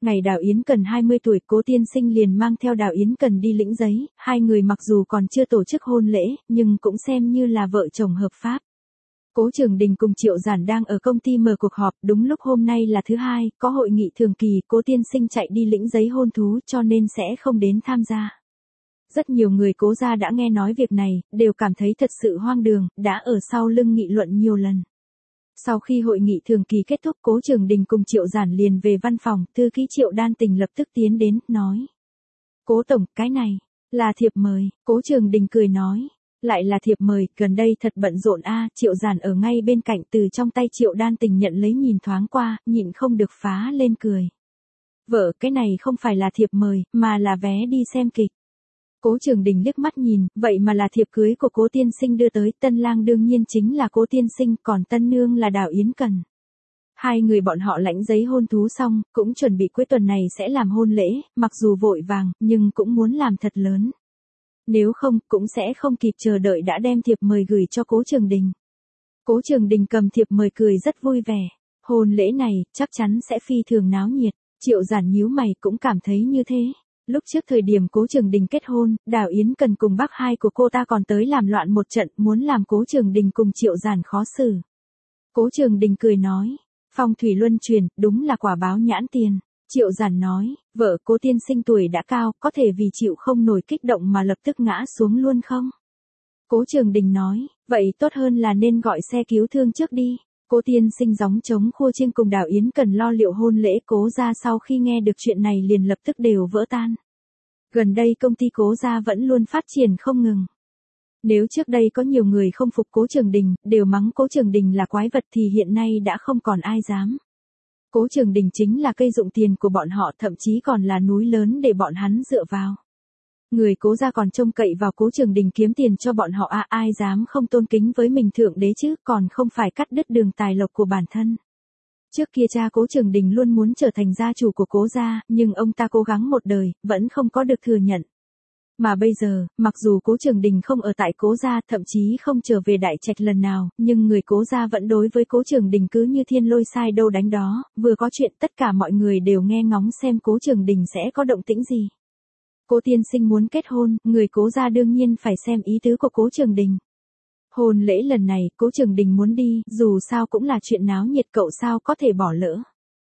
Ngày Đào Yến Cần hai mươi tuổi, Cố Tiên Sinh liền mang theo Đào Yến Cần đi lĩnh giấy, hai người mặc dù còn chưa tổ chức hôn lễ, nhưng cũng xem như là vợ chồng hợp pháp. Cố Trường Đình cùng Triệu Giản đang ở công ty mở cuộc họp, đúng lúc hôm nay là thứ hai, có hội nghị thường kỳ, Cố Tiên Sinh chạy đi lĩnh giấy hôn thú cho nên sẽ không đến tham gia. Rất nhiều người Cố gia đã nghe nói việc này, đều cảm thấy thật sự hoang đường, đã ở sau lưng nghị luận nhiều lần. Sau khi hội nghị thường kỳ kết thúc, Cố Trường Đình cùng Triệu Giản liền về văn phòng, thư ký Triệu Đan Tình lập tức tiến đến, nói. Cố tổng, cái này, là thiệp mời. Cố Trường Đình cười nói. Lại là thiệp mời, gần đây thật bận rộn a. Triệu Giản ở ngay bên cạnh, từ trong tay Triệu Đan Tình nhận lấy nhìn thoáng qua, nhịn không được phá lên cười. Vợ, cái này không phải là thiệp mời, mà là vé đi xem kịch. Cố Trường Đình liếc mắt nhìn, vậy mà là thiệp cưới của Cố Tiên Sinh đưa tới, tân lang đương nhiên chính là Cố Tiên Sinh, còn tân nương là Đào Yến Cần. Hai người bọn họ lãnh giấy hôn thú xong, cũng chuẩn bị cuối tuần này sẽ làm hôn lễ, mặc dù vội vàng, nhưng cũng muốn làm thật lớn. Nếu không, cũng sẽ không kịp chờ đợi đã đem thiệp mời gửi cho Cố Trường Đình. Cố Trường Đình cầm thiệp mời cười rất vui vẻ. Hôn lễ này, chắc chắn sẽ phi thường náo nhiệt. Triệu Giản nhíu mày cũng cảm thấy như thế. Lúc trước thời điểm Cố Trường Đình kết hôn, Đào Yến Cần cùng bác hai của cô ta còn tới làm loạn một trận, muốn làm Cố Trường Đình cùng Triệu Giản khó xử. Cố Trường Đình cười nói, phong thủy luân chuyển, đúng là quả báo nhãn tiền. Triệu Giản nói, vợ Cố Tiên Sinh tuổi đã cao, có thể vì chịu không nổi kích động mà lập tức ngã xuống luôn không? Cố Trường Đình nói, vậy tốt hơn là nên gọi xe cứu thương trước đi. Cố Tiên Sinh gióng trống khua chiêng cùng Đào Yến Cần lo liệu hôn lễ. Cố gia sau khi nghe được chuyện này liền lập tức đều vỡ tan. Gần đây công ty Cố gia vẫn luôn phát triển không ngừng. Nếu trước đây có nhiều người không phục Cố Trường Đình, đều mắng Cố Trường Đình là quái vật thì hiện nay đã không còn ai dám. Cố Trường Đình chính là cây dụng tiền của bọn họ, thậm chí còn là núi lớn để bọn hắn dựa vào. Người Cố gia còn trông cậy vào Cố Trường Đình kiếm tiền cho bọn họ à, ai dám không tôn kính với mình thượng đế chứ, còn không phải cắt đứt đường tài lộc của bản thân. Trước kia cha Cố Trường Đình luôn muốn trở thành gia chủ của Cố gia, nhưng ông ta cố gắng một đời, vẫn không có được thừa nhận. Mà bây giờ, mặc dù Cố Trường Đình không ở tại Cố gia, thậm chí không trở về Đại Trạch lần nào, nhưng người Cố gia vẫn đối với Cố Trường Đình cứ như thiên lôi sai đâu đánh đó, vừa có chuyện tất cả mọi người đều nghe ngóng xem Cố Trường Đình sẽ có động tĩnh gì. Cố Tiên Sinh muốn kết hôn, người Cố gia đương nhiên phải xem ý tứ của Cố Trường Đình. Hôn lễ lần này, Cố Trường Đình muốn đi, dù sao cũng là chuyện náo nhiệt, cậu sao có thể bỏ lỡ.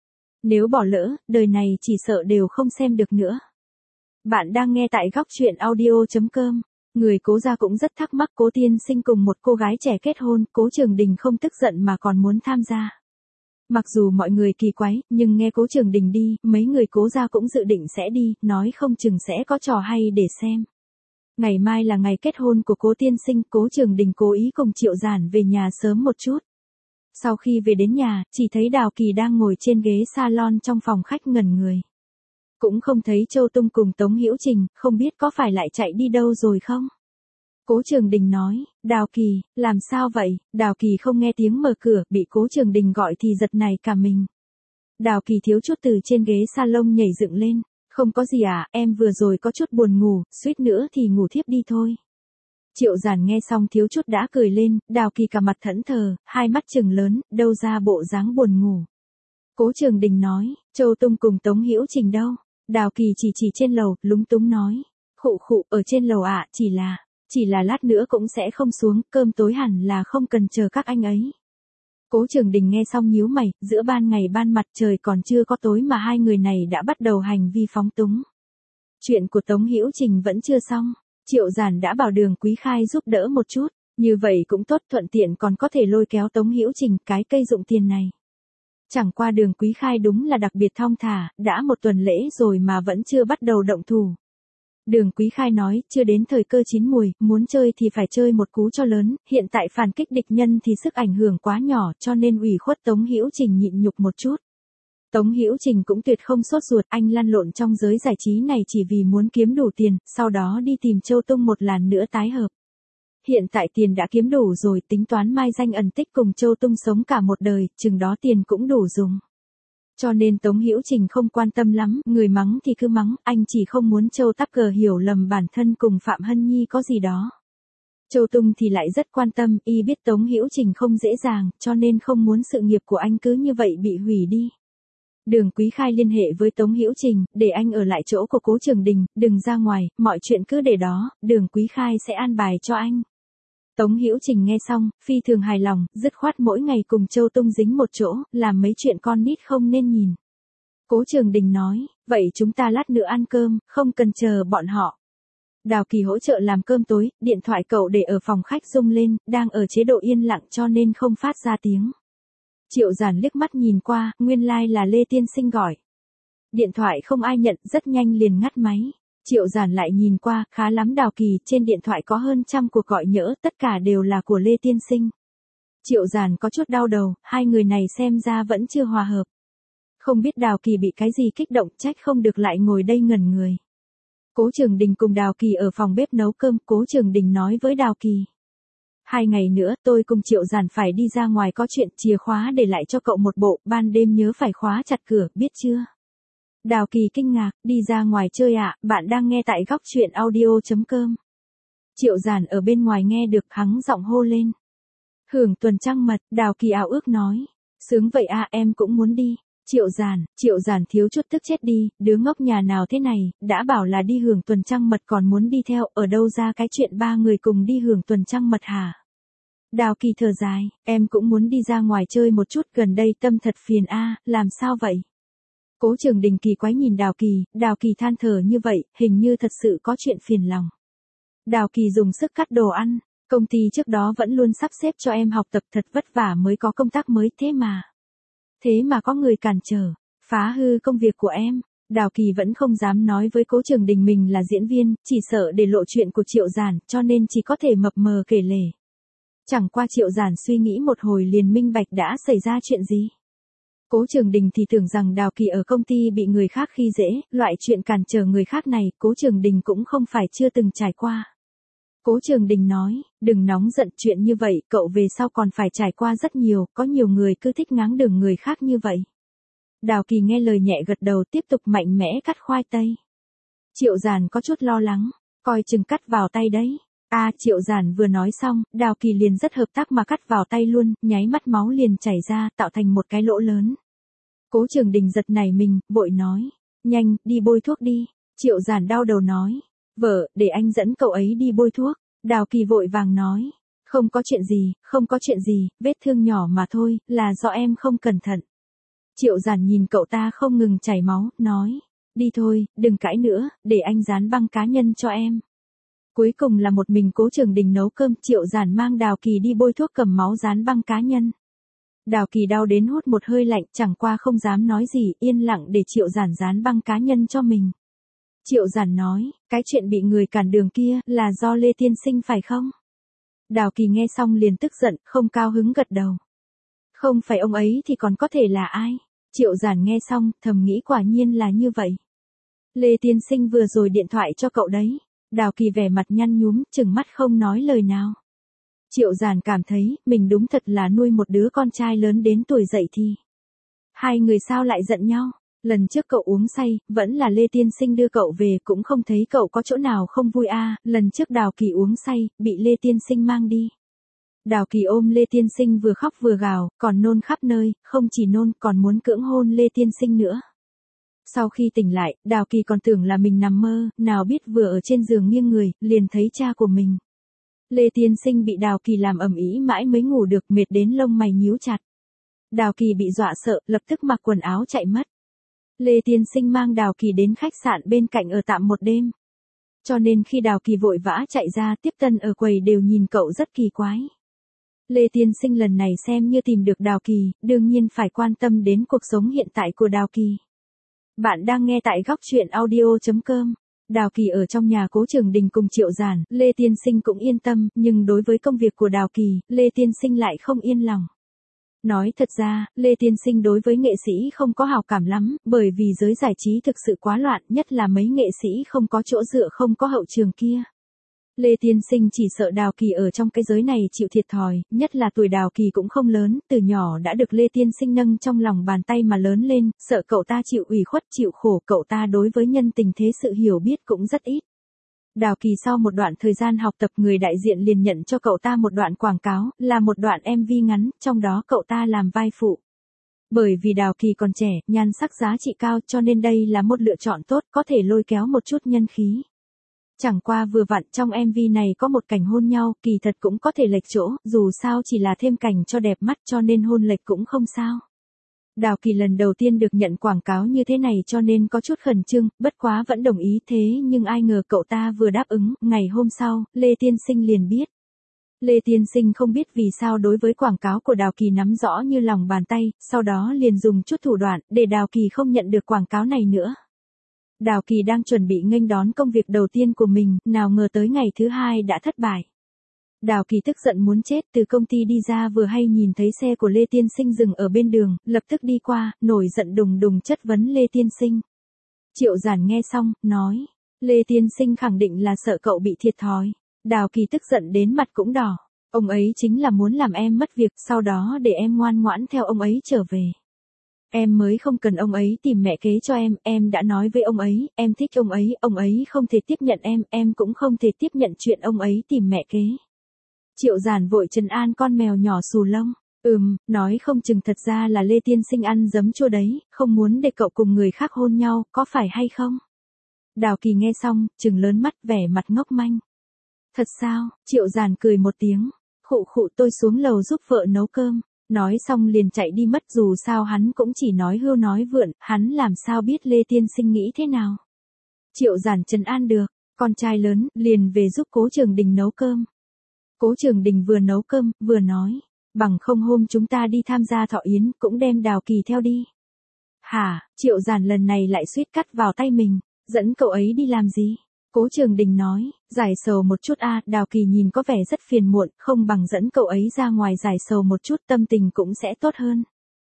Nếu bỏ lỡ, đời này chỉ sợ đều không xem được nữa. Bạn đang nghe tại góc truyện audio chấm com. Người Cố gia cũng rất thắc mắc Cố Tiên Sinh cùng một cô gái trẻ kết hôn, Cố Trường Đình không tức giận mà còn muốn tham gia. Mặc dù mọi người kỳ quái, nhưng nghe Cố Trường Đình đi, mấy người Cố gia cũng dự định sẽ đi, nói không chừng sẽ có trò hay để xem. Ngày mai là ngày kết hôn của Cố Tiên Sinh, Cố Trường Đình cố ý cùng Triệu Giản về nhà sớm một chút. Sau khi về đến nhà, chỉ thấy Đào Kỳ đang ngồi trên ghế salon trong phòng khách ngẩn người. Cũng không thấy Châu Tung cùng Tống Hữu Trình, không biết có phải lại chạy đi đâu rồi không? Cố Trường Đình nói, Đào Kỳ, làm sao vậy? Đào Kỳ không nghe tiếng mở cửa, bị Cố Trường Đình gọi thì giật nảy cả mình. Đào Kỳ thiếu chút từ trên ghế salon nhảy dựng lên, không có gì à, em vừa rồi có chút buồn ngủ, suýt nữa thì ngủ thiếp đi thôi. Triệu Giản nghe xong thiếu chút đã cười lên, Đào Kỳ cả mặt thẫn thờ, hai mắt trừng lớn, đâu ra bộ dáng buồn ngủ. Cố Trường Đình nói, Châu Tung cùng Tống Hữu Trình đâu? Đào Kỳ chỉ chỉ trên lầu, lúng túng nói, khụ khụ, ở trên lầu ạ, à, chỉ là, chỉ là lát nữa cũng sẽ không xuống, cơm tối hẳn là không cần chờ các anh ấy. Cố Trường Đình nghe xong nhíu mày, giữa ban ngày ban mặt trời còn chưa có tối mà hai người này đã bắt đầu hành vi phóng túng. Chuyện của Tống Hữu Trình vẫn chưa xong, Triệu Giản đã bảo Đường Quý Khai giúp đỡ một chút, như vậy cũng tốt, thuận tiện còn có thể lôi kéo Tống Hữu Trình cái cây dụng tiền này. Chẳng qua Đường Quý Khai đúng là đặc biệt thong thả, đã một tuần lễ rồi mà vẫn chưa bắt đầu động thủ. Đường Quý Khai nói, chưa đến thời cơ chín mùi, muốn chơi thì phải chơi một cú cho lớn, hiện tại phản kích địch nhân thì sức ảnh hưởng quá nhỏ, cho nên ủy khuất Tống Hữu Trình nhịn nhục một chút. Tống Hữu Trình cũng tuyệt không sốt ruột, anh lăn lộn trong giới giải trí này chỉ vì muốn kiếm đủ tiền, sau đó đi tìm Châu Tung một lần nữa tái hợp. Hiện tại tiền đã kiếm đủ rồi, tính toán mai danh ẩn tích cùng Châu Tung sống cả một đời, chừng đó tiền cũng đủ dùng. Cho nên Tống Hữu Trình không quan tâm lắm, người mắng thì cứ mắng, anh chỉ không muốn Châu Tắc Cờ hiểu lầm bản thân cùng Phạm Hân Nhi có gì đó. Châu Tung thì lại rất quan tâm, y biết Tống Hữu Trình không dễ dàng, cho nên không muốn sự nghiệp của anh cứ như vậy bị hủy đi. Đường Quý Khai liên hệ với Tống Hữu Trình, để anh ở lại chỗ của Cố Trường Đình, đừng ra ngoài, mọi chuyện cứ để đó, Đường Quý Khai sẽ an bài cho anh. Tống Hữu Trình nghe xong, phi thường hài lòng, dứt khoát mỗi ngày cùng Châu Tung dính một chỗ, làm mấy chuyện con nít không nên nhìn. Cố Trường Đình nói, vậy chúng ta lát nữa ăn cơm, không cần chờ bọn họ. Đào Kỳ hỗ trợ làm cơm tối, điện thoại cậu để ở phòng khách rung lên, đang ở chế độ yên lặng cho nên không phát ra tiếng. Triệu Giản liếc mắt nhìn qua, nguyên lai like là Lê Tiên Sinh gọi. Điện thoại không ai nhận, rất nhanh liền ngắt máy. Triệu Giản lại nhìn qua, khá lắm Đào Kỳ, trên điện thoại có hơn trăm cuộc gọi nhỡ, tất cả đều là của Lê Tiên Sinh. Triệu Giản có chút đau đầu, hai người này xem ra vẫn chưa hòa hợp. Không biết Đào Kỳ bị cái gì kích động, trách không được lại ngồi đây ngẩn người. Cố Trường Đình cùng Đào Kỳ ở phòng bếp nấu cơm, Cố Trường Đình nói với Đào Kỳ. Hai ngày nữa tôi cùng Triệu Giản phải đi ra ngoài có chuyện, chìa khóa để lại cho cậu một bộ, ban đêm nhớ phải khóa chặt cửa, biết chưa? Đào Kỳ kinh ngạc, đi ra ngoài chơi ạ, à, bạn đang nghe tại góc truyện audio.com. Triệu Giản ở bên ngoài nghe được, hắng giọng hô lên. Hưởng tuần trăng mật, Đào Kỳ ao ước nói. Sướng vậy à, em cũng muốn đi. Triệu Giản, Triệu Giản thiếu chút tức chết đi, đứa ngốc nhà nào thế này, đã bảo là đi hưởng tuần trăng mật còn muốn đi theo, ở đâu ra cái chuyện ba người cùng đi hưởng tuần trăng mật hả? Đào Kỳ thở dài, em cũng muốn đi ra ngoài chơi một chút, gần đây tâm thật phiền a, à, làm sao vậy? Cố Trường Đình kỳ quái nhìn Đào Kỳ, Đào Kỳ than thở như vậy, hình như thật sự có chuyện phiền lòng. Đào Kỳ dùng sức cắt đồ ăn, công ty trước đó vẫn luôn sắp xếp cho em học tập thật vất vả mới có công tác mới thế mà. Thế mà có người cản trở, phá hư công việc của em. Đào Kỳ vẫn không dám nói với Cố Trường Đình mình là diễn viên, chỉ sợ để lộ chuyện của Triệu Giản, cho nên chỉ có thể mập mờ kể lể. Chẳng qua Triệu Giản suy nghĩ một hồi liền minh bạch đã xảy ra chuyện gì. Cố Trường Đình thì tưởng rằng Đào Kỳ ở công ty bị người khác khi dễ, loại chuyện cản trở người khác này, Cố Trường Đình cũng không phải chưa từng trải qua. Cố Trường Đình nói, đừng nóng giận, chuyện như vậy, cậu về sau còn phải trải qua rất nhiều, có nhiều người cứ thích ngáng đường người khác như vậy. Đào Kỳ nghe lời nhẹ gật đầu, tiếp tục mạnh mẽ cắt khoai tây. Triệu Giản có chút lo lắng, coi chừng cắt vào tay đấy. A à, Triệu Giản vừa nói xong, Đào Kỳ liền rất hợp tác mà cắt vào tay luôn, nháy mắt máu liền chảy ra, tạo thành một cái lỗ lớn. Cố Trường Đình giật nảy mình, vội nói, nhanh, đi bôi thuốc đi. Triệu Giản đau đầu nói, vợ, để anh dẫn cậu ấy đi bôi thuốc. Đào Kỳ vội vàng nói, không có chuyện gì, không có chuyện gì, vết thương nhỏ mà thôi, là do em không cẩn thận. Triệu Giản nhìn cậu ta không ngừng chảy máu, nói, đi thôi, đừng cãi nữa, để anh dán băng cá nhân cho em. Cuối cùng là một mình Cố Trường Đình nấu cơm, Triệu Giản mang Đào Kỳ đi bôi thuốc cầm máu dán băng cá nhân. Đào Kỳ đau đến hút một hơi lạnh, chẳng qua không dám nói gì, yên lặng để Triệu Giản dán băng cá nhân cho mình. Triệu Giản nói, cái chuyện bị người cản đường kia, là do Lê Tiên Sinh phải không? Đào Kỳ nghe xong liền tức giận, không cao hứng gật đầu. Không phải ông ấy thì còn có thể là ai? Triệu Giản nghe xong, thầm nghĩ quả nhiên là như vậy. Lê Tiên Sinh vừa rồi điện thoại cho cậu đấy. Đào Kỳ vẻ mặt nhăn nhúm, trừng mắt không nói lời nào. Triệu Giản cảm thấy, mình đúng thật là nuôi một đứa con trai lớn đến tuổi dậy thì. Hai người sao lại giận nhau? Lần trước cậu uống say, vẫn là Lê Tiên Sinh đưa cậu về, cũng không thấy cậu có chỗ nào không vui a. À, lần trước Đào Kỳ uống say, bị Lê Tiên Sinh mang đi. Đào Kỳ ôm Lê Tiên Sinh vừa khóc vừa gào, còn nôn khắp nơi, không chỉ nôn còn muốn cưỡng hôn Lê Tiên Sinh nữa. Sau khi tỉnh lại, Đào Kỳ còn tưởng là mình nằm mơ, nào biết vừa ở trên giường nghiêng người, liền thấy cha của mình. Lê Tiên Sinh bị Đào Kỳ làm ầm ĩ mãi mới ngủ được, mệt đến lông mày nhíu chặt. Đào Kỳ bị dọa sợ, lập tức mặc quần áo chạy mất. Lê Tiên Sinh mang Đào Kỳ đến khách sạn bên cạnh ở tạm một đêm. Cho nên khi Đào Kỳ vội vã chạy ra tiếp tân ở quầy đều nhìn cậu rất kỳ quái. Lê Tiên Sinh lần này xem như tìm được Đào Kỳ, đương nhiên phải quan tâm đến cuộc sống hiện tại của Đào Kỳ. Bạn đang nghe tại góc truyện audio.com. Đào Kỳ ở trong nhà Cố Trường Đình cùng Triệu Giản, Lê Tiên Sinh cũng yên tâm, nhưng đối với công việc của Đào Kỳ, Lê Tiên Sinh lại không yên lòng. Nói thật ra, Lê Tiên Sinh đối với nghệ sĩ không có hào cảm lắm, bởi vì giới giải trí thực sự quá loạn, nhất là mấy nghệ sĩ không có chỗ dựa không có hậu trường kia. Lê Tiên Sinh chỉ sợ Đào Kỳ ở trong cái giới này chịu thiệt thòi, nhất là tuổi Đào Kỳ cũng không lớn, từ nhỏ đã được Lê Tiên Sinh nâng trong lòng bàn tay mà lớn lên, sợ cậu ta chịu ủy khuất chịu khổ, cậu ta đối với nhân tình thế sự hiểu biết cũng rất ít. Đào Kỳ sau một đoạn thời gian học tập, người đại diện liền nhận cho cậu ta một đoạn quảng cáo, là một đoạn em vê ngắn, trong đó cậu ta làm vai phụ. Bởi vì Đào Kỳ còn trẻ, nhan sắc giá trị cao cho nên đây là một lựa chọn tốt, có thể lôi kéo một chút nhân khí. Chẳng qua vừa vặn trong em vê này có một cảnh hôn nhau, kỳ thật cũng có thể lệch chỗ, dù sao chỉ là thêm cảnh cho đẹp mắt cho nên hôn lệch cũng không sao. Đào Kỳ lần đầu tiên được nhận quảng cáo như thế này cho nên có chút khẩn trương, bất quá vẫn đồng ý thế nhưng ai ngờ cậu ta vừa đáp ứng, ngày hôm sau, Lê Tiên Sinh liền biết. Lê Tiên Sinh không biết vì sao đối với quảng cáo của Đào Kỳ nắm rõ như lòng bàn tay, sau đó liền dùng chút thủ đoạn để Đào Kỳ không nhận được quảng cáo này nữa. Đào Kỳ đang chuẩn bị nghênh đón công việc đầu tiên của mình, nào ngờ tới ngày thứ hai đã thất bại. Đào Kỳ tức giận muốn chết, từ công ty đi ra vừa hay nhìn thấy xe của Lê Tiên Sinh dừng ở bên đường, lập tức đi qua, nổi giận đùng đùng chất vấn Lê Tiên Sinh. Triệu Giản nghe xong, nói, Lê Tiên Sinh khẳng định là sợ cậu bị thiệt thòi. Đào Kỳ tức giận đến mặt cũng đỏ, ông ấy chính là muốn làm em mất việc, sau đó để em ngoan ngoãn theo ông ấy trở về. Em mới không cần ông ấy tìm mẹ kế cho em, em đã nói với ông ấy, em thích ông ấy, ông ấy không thể tiếp nhận em, em cũng không thể tiếp nhận chuyện ông ấy tìm mẹ kế. Triệu Giản vội trấn an con mèo nhỏ xù lông, ừm, nói không chừng thật ra là Lê Tiên Sinh ăn giấm chua đấy, không muốn để cậu cùng người khác hôn nhau, có phải hay không? Đào Kỳ nghe xong, trừng lớn mắt vẻ mặt ngốc manh. Thật sao? Triệu Giản cười một tiếng, khụ khụ tôi xuống lầu giúp vợ nấu cơm. Nói xong liền chạy đi mất, dù sao hắn cũng chỉ nói hưu nói vượn, hắn làm sao biết Lê Tiên Sinh nghĩ thế nào. Triệu Giản trấn an được, con trai lớn, liền về giúp Cố Trường Đình nấu cơm. Cố Trường Đình vừa nấu cơm, vừa nói, bằng không hôm chúng ta đi tham gia thọ yến, cũng đem Đào Kỳ theo đi. Hả, Triệu Giản lần này lại suýt cắt vào tay mình, dẫn cậu ấy đi làm gì? Cố Trường Đình nói, giải sầu một chút a, à, Đào Kỳ nhìn có vẻ rất phiền muộn, không bằng dẫn cậu ấy ra ngoài giải sầu một chút, tâm tình cũng sẽ tốt hơn.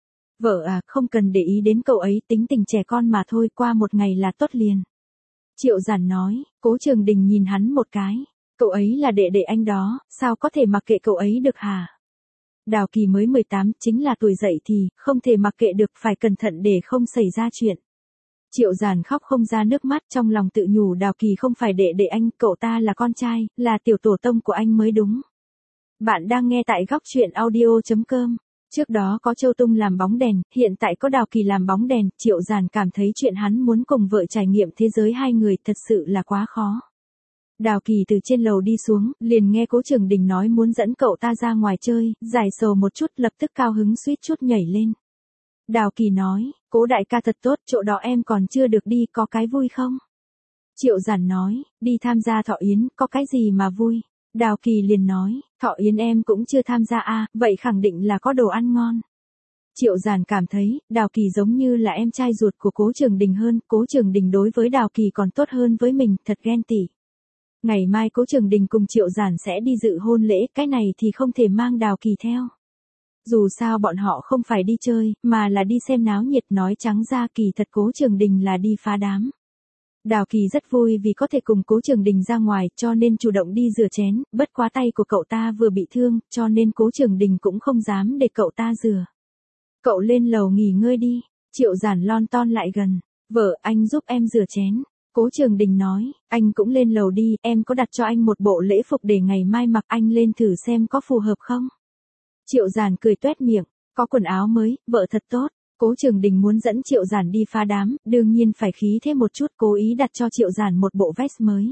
Vợ à, không cần để ý đến cậu ấy, tính tình trẻ con mà thôi, qua một ngày là tốt liền. Triệu Giản nói, Cố Trường Đình nhìn hắn một cái, cậu ấy là đệ đệ anh đó, sao có thể mặc kệ cậu ấy được hả? Đào Kỳ mới mười tám, chính là tuổi dậy thì, không thể mặc kệ được, phải cẩn thận để không xảy ra chuyện. Triệu Giản khóc không ra nước mắt, trong lòng tự nhủ Đào Kỳ không phải đệ đệ anh, cậu ta là con trai, là tiểu tổ tông của anh mới đúng. Bạn đang nghe tại góc truyện audio chấm com. Trước đó có Châu Tung làm bóng đèn, hiện tại có Đào Kỳ làm bóng đèn, Triệu Giản cảm thấy chuyện hắn muốn cùng vợ trải nghiệm thế giới hai người thật sự là quá khó. Đào Kỳ từ trên lầu đi xuống, liền nghe Cố Trường Đình nói muốn dẫn cậu ta ra ngoài chơi, giải sầu một chút, lập tức cao hứng suýt chút nhảy lên. Đào Kỳ nói, Cố đại ca thật tốt, chỗ đó em còn chưa được đi, có cái vui không? Triệu Giản nói, đi tham gia thọ yến, có cái gì mà vui? Đào Kỳ liền nói, thọ yến em cũng chưa tham gia a, vậy khẳng định là có đồ ăn ngon. Triệu Giản cảm thấy, Đào Kỳ giống như là em trai ruột của Cố Trường Đình hơn, Cố Trường Đình đối với Đào Kỳ còn tốt hơn với mình, thật ghen tị. Ngày mai Cố Trường Đình cùng Triệu Giản sẽ đi dự hôn lễ, cái này thì không thể mang Đào Kỳ theo. Dù sao bọn họ không phải đi chơi, mà là đi xem náo nhiệt, nói trắng ra kỳ thật Cố Trường Đình là đi phá đám. Đào Kỳ rất vui vì có thể cùng Cố Trường Đình ra ngoài, cho nên chủ động đi rửa chén, bất quá tay của cậu ta vừa bị thương, cho nên Cố Trường Đình cũng không dám để cậu ta rửa. Cậu lên lầu nghỉ ngơi đi, Triệu Giản lon ton lại gần, vợ anh giúp em rửa chén. Cố Trường Đình nói, anh cũng lên lầu đi, em có đặt cho anh một bộ lễ phục để ngày mai mặc, anh lên thử xem có phù hợp không. Triệu Giản cười toét miệng, có quần áo mới, vợ thật tốt. Cố Trường Đình muốn dẫn Triệu Giản đi phá đám, đương nhiên phải khí thêm một chút, cố ý đặt cho Triệu Giản một bộ vest mới.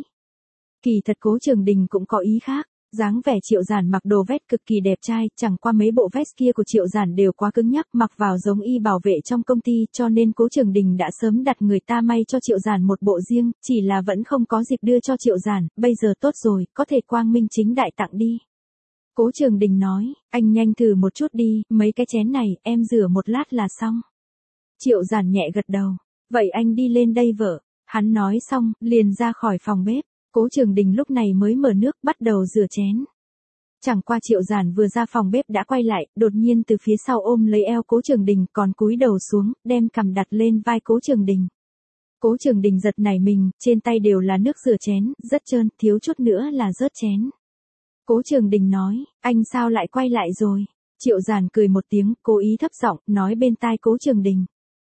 Kỳ thật Cố Trường Đình cũng có ý khác, dáng vẻ Triệu Giản mặc đồ vest cực kỳ đẹp trai, chẳng qua mấy bộ vest kia của Triệu Giản đều quá cứng nhắc, mặc vào giống y bảo vệ trong công ty, cho nên Cố Trường Đình đã sớm đặt người ta may cho Triệu Giản một bộ riêng, chỉ là vẫn không có dịp đưa cho Triệu Giản, bây giờ tốt rồi, có thể quang minh chính đại tặng đi. Cố Trường Đình nói, anh nhanh thử một chút đi, mấy cái chén này, em rửa một lát là xong. Triệu Giản nhẹ gật đầu, vậy anh đi lên đây vợ. Hắn nói xong, liền ra khỏi phòng bếp. Cố Trường Đình lúc này mới mở nước, bắt đầu rửa chén. Chẳng qua Triệu Giản vừa ra phòng bếp đã quay lại, đột nhiên từ phía sau ôm lấy eo Cố Trường Đình, còn cúi đầu xuống, đem cằm đặt lên vai Cố Trường Đình. Cố Trường Đình giật nảy mình, trên tay đều là nước rửa chén, rất trơn, thiếu chút nữa là rớt chén. Cố Trường Đình nói, anh sao lại quay lại rồi? Triệu Giản cười một tiếng, cố ý thấp giọng, nói bên tai Cố Trường Đình.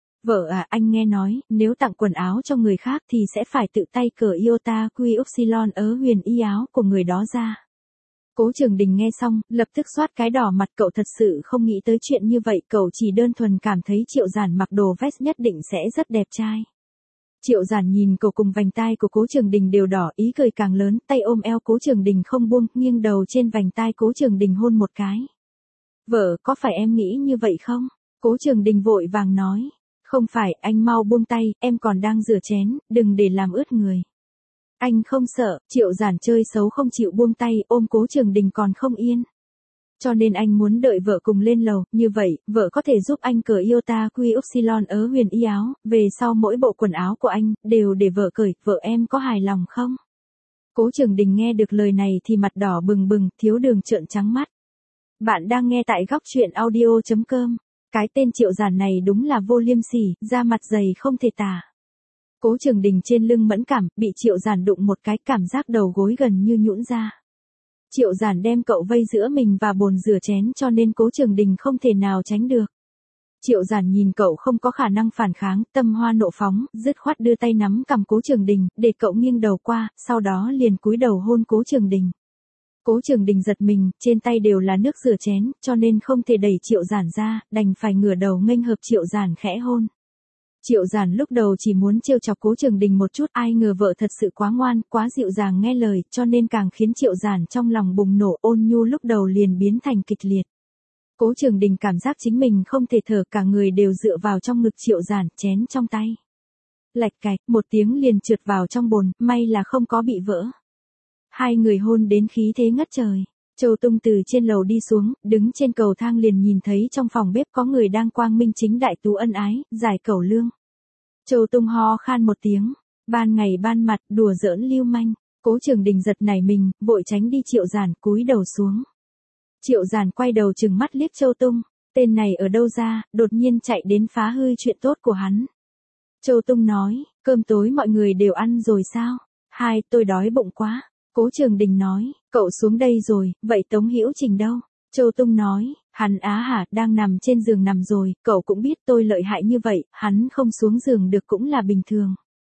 Vợ à, anh nghe nói, nếu tặng quần áo cho người khác thì sẽ phải tự tay cởi iota quy upsilon ớ huyền y áo của người đó ra. Cố Trường Đình nghe xong, lập tức xoát cái đỏ mặt, cậu thật sự không nghĩ tới chuyện như vậy, cậu chỉ đơn thuần cảm thấy Triệu Giản mặc đồ vest nhất định sẽ rất đẹp trai. Triệu Giản nhìn cậu cùng vành tai của Cố Trường Đình đều đỏ, ý cười càng lớn, tay ôm eo Cố Trường Đình không buông, nghiêng đầu trên vành tai Cố Trường Đình hôn một cái. Vợ, có phải em nghĩ như vậy không? Cố Trường Đình vội vàng nói. Không phải, anh mau buông tay, em còn đang rửa chén, đừng để làm ướt người. Anh không sợ, Triệu Giản chơi xấu không chịu buông tay, ôm Cố Trường Đình còn không yên. Cho nên anh muốn đợi vợ cùng lên lầu, như vậy, vợ có thể giúp anh cởi Iota Quy Upsilon ớ huyền y áo, về sau mỗi bộ quần áo của anh, đều để vợ cởi, vợ em có hài lòng không? Cố Trường Đình nghe được lời này thì mặt đỏ bừng bừng, thiếu đường trợn trắng mắt. Bạn đang nghe tại góc truyện audio chấm com. Cái tên Triệu Giản này đúng là vô liêm sỉ, da mặt dày không thể tả. Cố Trường Đình trên lưng mẫn cảm, bị Triệu Giản đụng một cái, cảm giác đầu gối gần như nhũn ra. Triệu Giản đem cậu vây giữa mình và bồn rửa chén cho nên Cố Trường Đình không thể nào tránh được. Triệu Giản nhìn cậu không có khả năng phản kháng, tâm hoa nộ phóng, dứt khoát đưa tay nắm cằm Cố Trường Đình, để cậu nghiêng đầu qua, sau đó liền cúi đầu hôn Cố Trường Đình. Cố Trường Đình giật mình, trên tay đều là nước rửa chén, cho nên không thể đẩy Triệu Giản ra, đành phải ngửa đầu nghênh hợp Triệu Giản khẽ hôn. Triệu Giản lúc đầu chỉ muốn trêu chọc Cố Trường Đình một chút, ai ngờ vợ thật sự quá ngoan, quá dịu dàng nghe lời, cho nên càng khiến Triệu Giản trong lòng bùng nổ, ôn nhu lúc đầu liền biến thành kịch liệt. Cố Trường Đình cảm giác chính mình không thể thở, cả người đều dựa vào trong ngực Triệu Giản, chén trong tay. Lạch cạch, một tiếng liền trượt vào trong bồn, may là không có bị vỡ. Hai người hôn đến khí thế ngất trời. Châu Tung từ trên lầu đi xuống, đứng trên cầu thang liền nhìn thấy trong phòng bếp có người đang quang minh chính đại tú ân ái, giải cẩu lương. Châu Tung ho khan một tiếng, ban ngày ban mặt, đùa giỡn lưu manh. Cố Trường Đình giật nảy mình, vội tránh đi Triệu Giản, cúi đầu xuống. Triệu Giản quay đầu trừng mắt liếc Châu Tung, tên này ở đâu ra, đột nhiên chạy đến phá hư chuyện tốt của hắn. Châu Tung nói, cơm tối mọi người đều ăn rồi sao? Hai, tôi đói bụng quá. Cố Trường Đình nói, cậu xuống đây rồi, vậy Tống Hữu Trình đâu? Châu Tung nói, hắn á hả, đang nằm trên giường nằm rồi, cậu cũng biết tôi lợi hại như vậy, hắn không xuống giường được cũng là bình thường.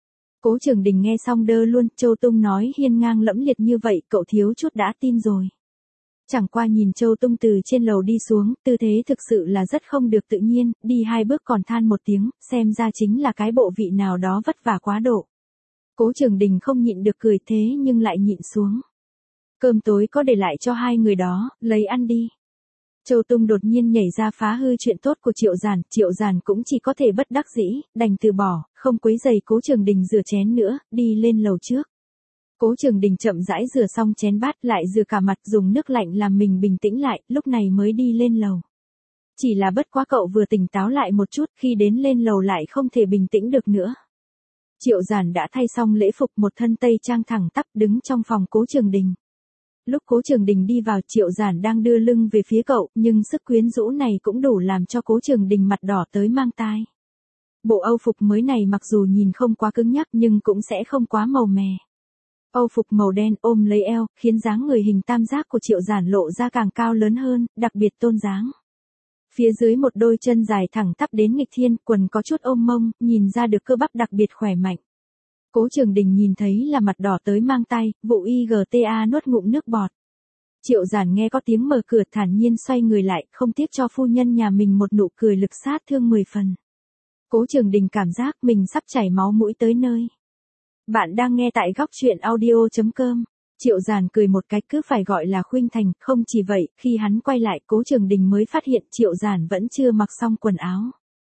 Cố Trường Đình nghe xong đơ luôn, Châu Tung nói hiên ngang lẫm liệt như vậy, cậu thiếu chút đã tin rồi. Chẳng qua nhìn Châu Tung từ trên lầu đi xuống, tư thế thực sự là rất không được tự nhiên, đi hai bước còn than một tiếng, xem ra chính là cái bộ vị nào đó vất vả quá độ. Cố Trường Đình không nhịn được cười thế nhưng lại nhịn xuống. Cơm tối có để lại cho hai người đó, lấy ăn đi. Châu Tung đột nhiên nhảy ra phá hư chuyện tốt của Triệu Giản, Triệu Giản cũng chỉ có thể bất đắc dĩ, đành từ bỏ, không quấy rầy Cố Trường Đình rửa chén nữa, đi lên lầu trước. Cố Trường Đình chậm rãi rửa xong chén bát, lại rửa cả mặt, dùng nước lạnh làm mình bình tĩnh lại, lúc này mới đi lên lầu. Chỉ là bất quá cậu vừa tỉnh táo lại một chút, khi đến lên lầu lại không thể bình tĩnh được nữa. Triệu Giản đã thay xong lễ phục, một thân tây trang thẳng tắp đứng trong phòng Cố Trường Đình. Lúc Cố Trường Đình đi vào, Triệu Giản đang đưa lưng về phía cậu, nhưng sức quyến rũ này cũng đủ làm cho Cố Trường Đình mặt đỏ tới mang tai. Bộ âu phục mới này mặc dù nhìn không quá cứng nhắc nhưng cũng sẽ không quá màu mè. Âu phục màu đen ôm lấy eo, khiến dáng người hình tam giác của Triệu Giản lộ ra càng cao lớn hơn, đặc biệt tôn dáng. Phía dưới một đôi chân dài thẳng tắp đến nghịch thiên, quần có chút ôm mông, nhìn ra được cơ bắp đặc biệt khỏe mạnh. Cố Trường Đình nhìn thấy là mặt đỏ tới mang tay, vụ i giê tê a nuốt ngụm nước bọt. Triệu Giản nghe có tiếng mở cửa thản nhiên xoay người lại, không tiếc cho phu nhân nhà mình một nụ cười lực sát thương mười phần. Cố Trường Đình cảm giác mình sắp chảy máu mũi tới nơi. Bạn đang nghe tại góc truyện audio chấm com. Triệu Giản cười một cái, cứ phải gọi là khuynh thành, không chỉ vậy, khi hắn quay lại, Cố Trường Đình mới phát hiện Triệu Giản vẫn chưa mặc xong quần áo.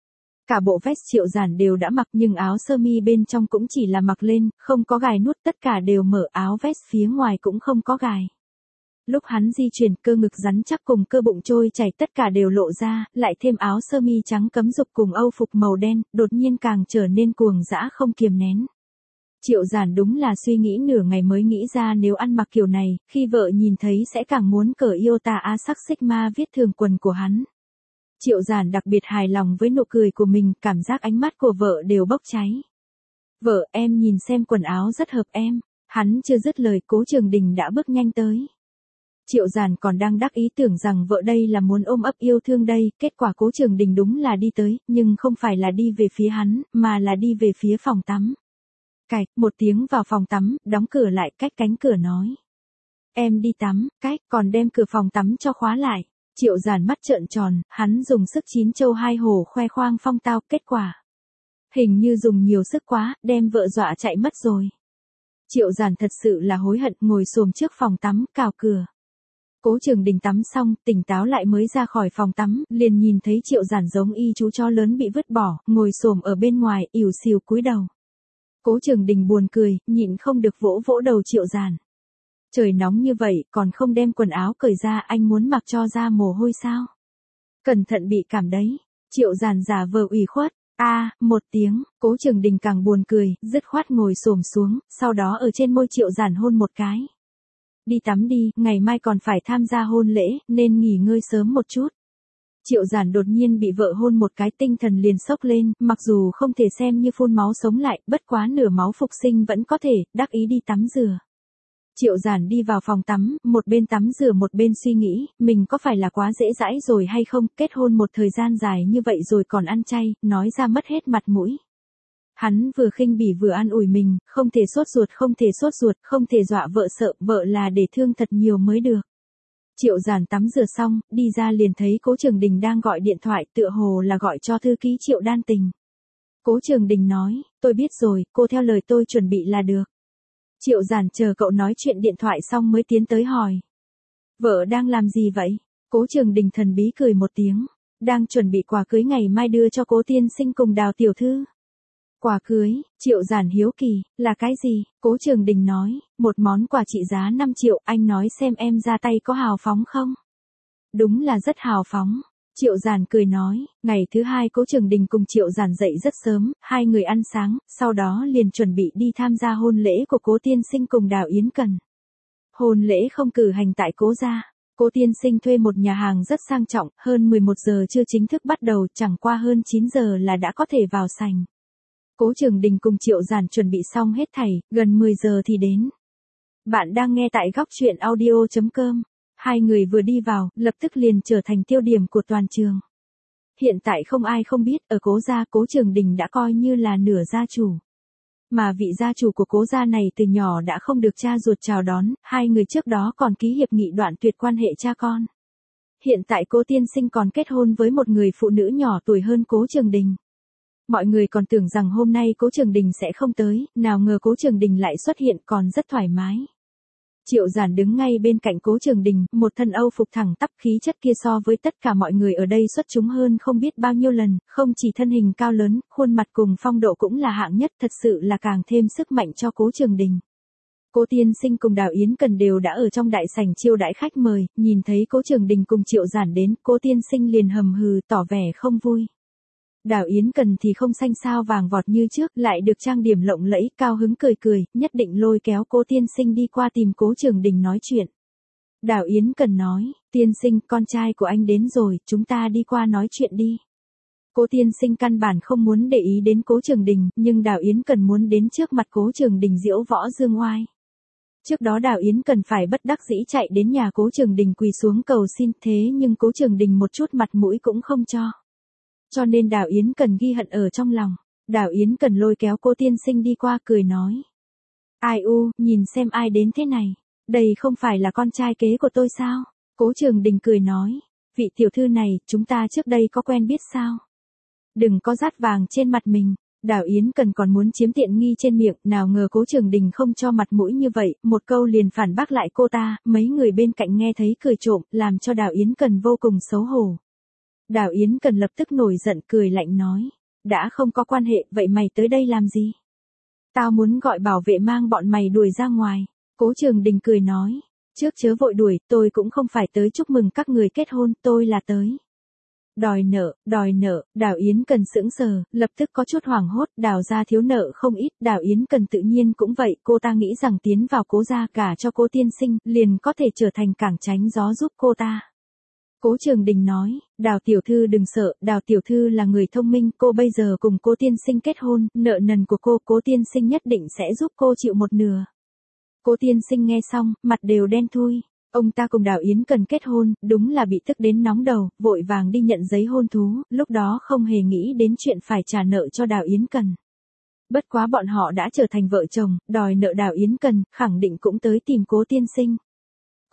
Cả bộ vest Triệu Giản đều đã mặc nhưng áo sơ mi bên trong cũng chỉ là mặc lên, không có gài nút, tất cả đều mở, áo vest phía ngoài cũng không có gài. Lúc hắn di chuyển, cơ ngực rắn chắc cùng cơ bụng trôi chảy tất cả đều lộ ra, lại thêm áo sơ mi trắng cấm dục cùng âu phục màu đen, đột nhiên càng trở nên cuồng dã không kiềm nén. Triệu Giản đúng là suy nghĩ nửa ngày mới nghĩ ra nếu ăn mặc kiểu này, khi vợ nhìn thấy sẽ càng muốn cởi Iota A sắc Sigma viết thường quần của hắn. Triệu Giản đặc biệt hài lòng với nụ cười của mình, cảm giác ánh mắt của vợ đều bốc cháy. Vợ, em nhìn xem quần áo rất hợp em. Hắn chưa dứt lời, Cố Trường Đình đã bước nhanh tới. Triệu Giản còn đang đắc ý tưởng rằng vợ đây là muốn ôm ấp yêu thương đây, kết quả Cố Trường Đình đúng là đi tới, nhưng không phải là đi về phía hắn, mà là đi về phía phòng tắm. Cạch, một tiếng vào phòng tắm, đóng cửa lại, cách cánh cửa nói. em đi tắm, cách, còn đem cửa phòng tắm cho khóa lại. Triệu Giản mắt trợn tròn, hắn dùng sức chín châu hai hổ khoe khoang phong tao, kết quả. Hình như dùng nhiều sức quá, đem vợ dọa chạy mất rồi. Triệu Giản thật sự là hối hận, ngồi xổm trước phòng tắm, cào cửa. Cố Trường Đình tắm xong, tỉnh táo lại mới ra khỏi phòng tắm, liền nhìn thấy Triệu Giản giống y chú chó lớn bị vứt bỏ, ngồi xổm ở bên ngoài, ỉu xìu cúi đầu. Cố Trường Đình buồn cười, nhịn không được vỗ vỗ đầu Triệu Giản. Trời nóng như vậy, còn không đem quần áo cởi ra, anh muốn mặc cho ra mồ hôi sao? Cẩn thận bị cảm đấy. Triệu Giản giả vờ ủy khuất. A, à, một tiếng, Cố Trường Đình càng buồn cười, dứt khoát ngồi xổm xuống, sau đó ở trên môi Triệu Giản hôn một cái. Đi tắm đi, ngày mai còn phải tham gia hôn lễ, nên nghỉ ngơi sớm một chút. Triệu Giản đột nhiên bị vợ hôn một cái, tinh thần liền sốc lên, mặc dù không thể xem như phun máu sống lại, bất quá nửa máu phục sinh vẫn có thể, đắc ý đi tắm rửa. Triệu Giản đi vào phòng tắm, một bên tắm rửa một bên suy nghĩ, mình có phải là quá dễ dãi rồi hay không, kết hôn một thời gian dài như vậy rồi còn ăn chay, nói ra mất hết mặt mũi. Hắn vừa khinh bỉ vừa an ủi mình, không thể sốt ruột, không thể sốt ruột, không thể dọa vợ sợ, vợ là để thương thật nhiều mới được. Triệu Giản tắm rửa xong, đi ra liền thấy Cố Trường Đình đang gọi điện thoại, tựa hồ là gọi cho thư ký Triệu Đan Tình. Cố Trường Đình nói, tôi biết rồi, cô theo lời tôi chuẩn bị là được. Triệu Giản chờ cậu nói chuyện điện thoại xong mới tiến tới hỏi. Vợ đang làm gì vậy? Cố Trường Đình thần bí cười một tiếng. Đang chuẩn bị quà cưới ngày mai đưa cho Cố tiên sinh cùng Đào tiểu thư. Quà cưới, Triệu Giản hiếu kỳ, là cái gì? Cố Trường Đình nói, một món quà trị giá năm triệu, anh nói xem em ra tay có hào phóng không? Đúng là rất hào phóng. Triệu Giản cười nói, ngày thứ hai Cố Trường Đình cùng Triệu Giản dậy rất sớm, hai người ăn sáng, sau đó liền chuẩn bị đi tham gia hôn lễ của Cố tiên sinh cùng Đào Yến Cần. Hôn lễ không cử hành tại Cố gia. Cố tiên sinh thuê một nhà hàng rất sang trọng, hơn mười một giờ chưa chính thức bắt đầu, chẳng qua hơn chín giờ là đã có thể vào sảnh. Cố Trường Đình cùng Triệu Giản chuẩn bị xong hết thảy, gần mười giờ thì đến. Bạn đang nghe tại góc truyện audio chấm com. Hai người vừa đi vào, lập tức liền trở thành tiêu điểm của toàn trường. Hiện tại không ai không biết, ở Cố gia, Cố Trường Đình đã coi như là nửa gia chủ. Mà vị gia chủ của Cố gia này từ nhỏ đã không được cha ruột chào đón, hai người trước đó còn ký hiệp nghị đoạn tuyệt quan hệ cha con. Hiện tại Cố tiên sinh còn kết hôn với một người phụ nữ nhỏ tuổi hơn Cố Trường Đình. Mọi người còn tưởng rằng hôm nay Cố Trường Đình sẽ không tới, nào ngờ Cố Trường Đình lại xuất hiện, còn rất thoải mái. Triệu Giản đứng ngay bên cạnh Cố Trường Đình, một thân Âu phục thẳng tắp, khí chất kia so với tất cả mọi người ở đây xuất chúng hơn không biết bao nhiêu lần, không chỉ thân hình cao lớn, khuôn mặt cùng phong độ cũng là hạng nhất, thật sự là càng thêm sức mạnh cho Cố Trường Đình. Cố tiên sinh cùng Đào Yến Cần đều đã ở trong đại sảnh chiêu đãi khách mời, nhìn thấy Cố Trường Đình cùng Triệu Giản đến, Cố tiên sinh liền hầm hừ tỏ vẻ không vui. Đào Yến Cần thì không xanh sao vàng vọt như trước, lại được trang điểm lộng lẫy, cao hứng cười cười, nhất định lôi kéo Cố tiên sinh đi qua tìm Cố Trường Đình nói chuyện. Đào Yến Cần nói, tiên sinh, con trai của anh đến rồi, chúng ta đi qua nói chuyện đi. Cố tiên sinh căn bản không muốn để ý đến Cố Trường Đình, nhưng Đào Yến Cần muốn đến trước mặt Cố Trường Đình diễu võ dương oai. Trước đó Đào Yến Cần phải bất đắc dĩ chạy đến nhà Cố Trường Đình quỳ xuống cầu xin, thế nhưng Cố Trường Đình một chút mặt mũi cũng không cho. Cho nên Đào Yến Cần ghi hận ở trong lòng. Đào Yến Cần lôi kéo Cố tiên sinh đi qua cười nói. Ai u, nhìn xem ai đến thế này. Đây không phải là con trai kế của tôi sao? Cố Trường Đình cười nói. Vị tiểu thư này, chúng ta trước đây có quen biết sao? Đừng có dát vàng trên mặt mình. Đào Yến Cần còn muốn chiếm tiện nghi trên miệng, nào ngờ Cố Trường Đình không cho mặt mũi như vậy, một câu liền phản bác lại cô ta, mấy người bên cạnh nghe thấy cười trộm, làm cho Đào Yến Cần vô cùng xấu hổ. Đào Yến Cần lập tức nổi giận cười lạnh nói, đã không có quan hệ, vậy mày tới đây làm gì? Tao muốn gọi bảo vệ mang bọn mày đuổi ra ngoài. Cố Trường Đình cười nói, trước chớ vội đuổi, tôi cũng không phải tới chúc mừng các người kết hôn, tôi là tới. Đòi nợ, đòi nợ, Đào Yến Cần sững sờ, lập tức có chút hoảng hốt, Đào gia thiếu nợ không ít, Đào Yến Cần tự nhiên cũng vậy, cô ta nghĩ rằng tiến vào Cố gia cả cho Cố tiên sinh, liền có thể trở thành cảng tránh gió giúp cô ta. Cố Trường Đình nói, Đào tiểu thư đừng sợ, Đào tiểu thư là người thông minh, cô bây giờ cùng Cố tiên sinh kết hôn, nợ nần của cô, Cố tiên sinh nhất định sẽ giúp cô chịu một nửa. Cố tiên sinh nghe xong, mặt đều đen thui. Ông ta cùng Đào Yến Cần kết hôn, đúng là bị tức đến nóng đầu, vội vàng đi nhận giấy hôn thú, lúc đó không hề nghĩ đến chuyện phải trả nợ cho Đào Yến Cần. Bất quá bọn họ đã trở thành vợ chồng, đòi nợ Đào Yến Cần, khẳng định cũng tới tìm Cố tiên sinh.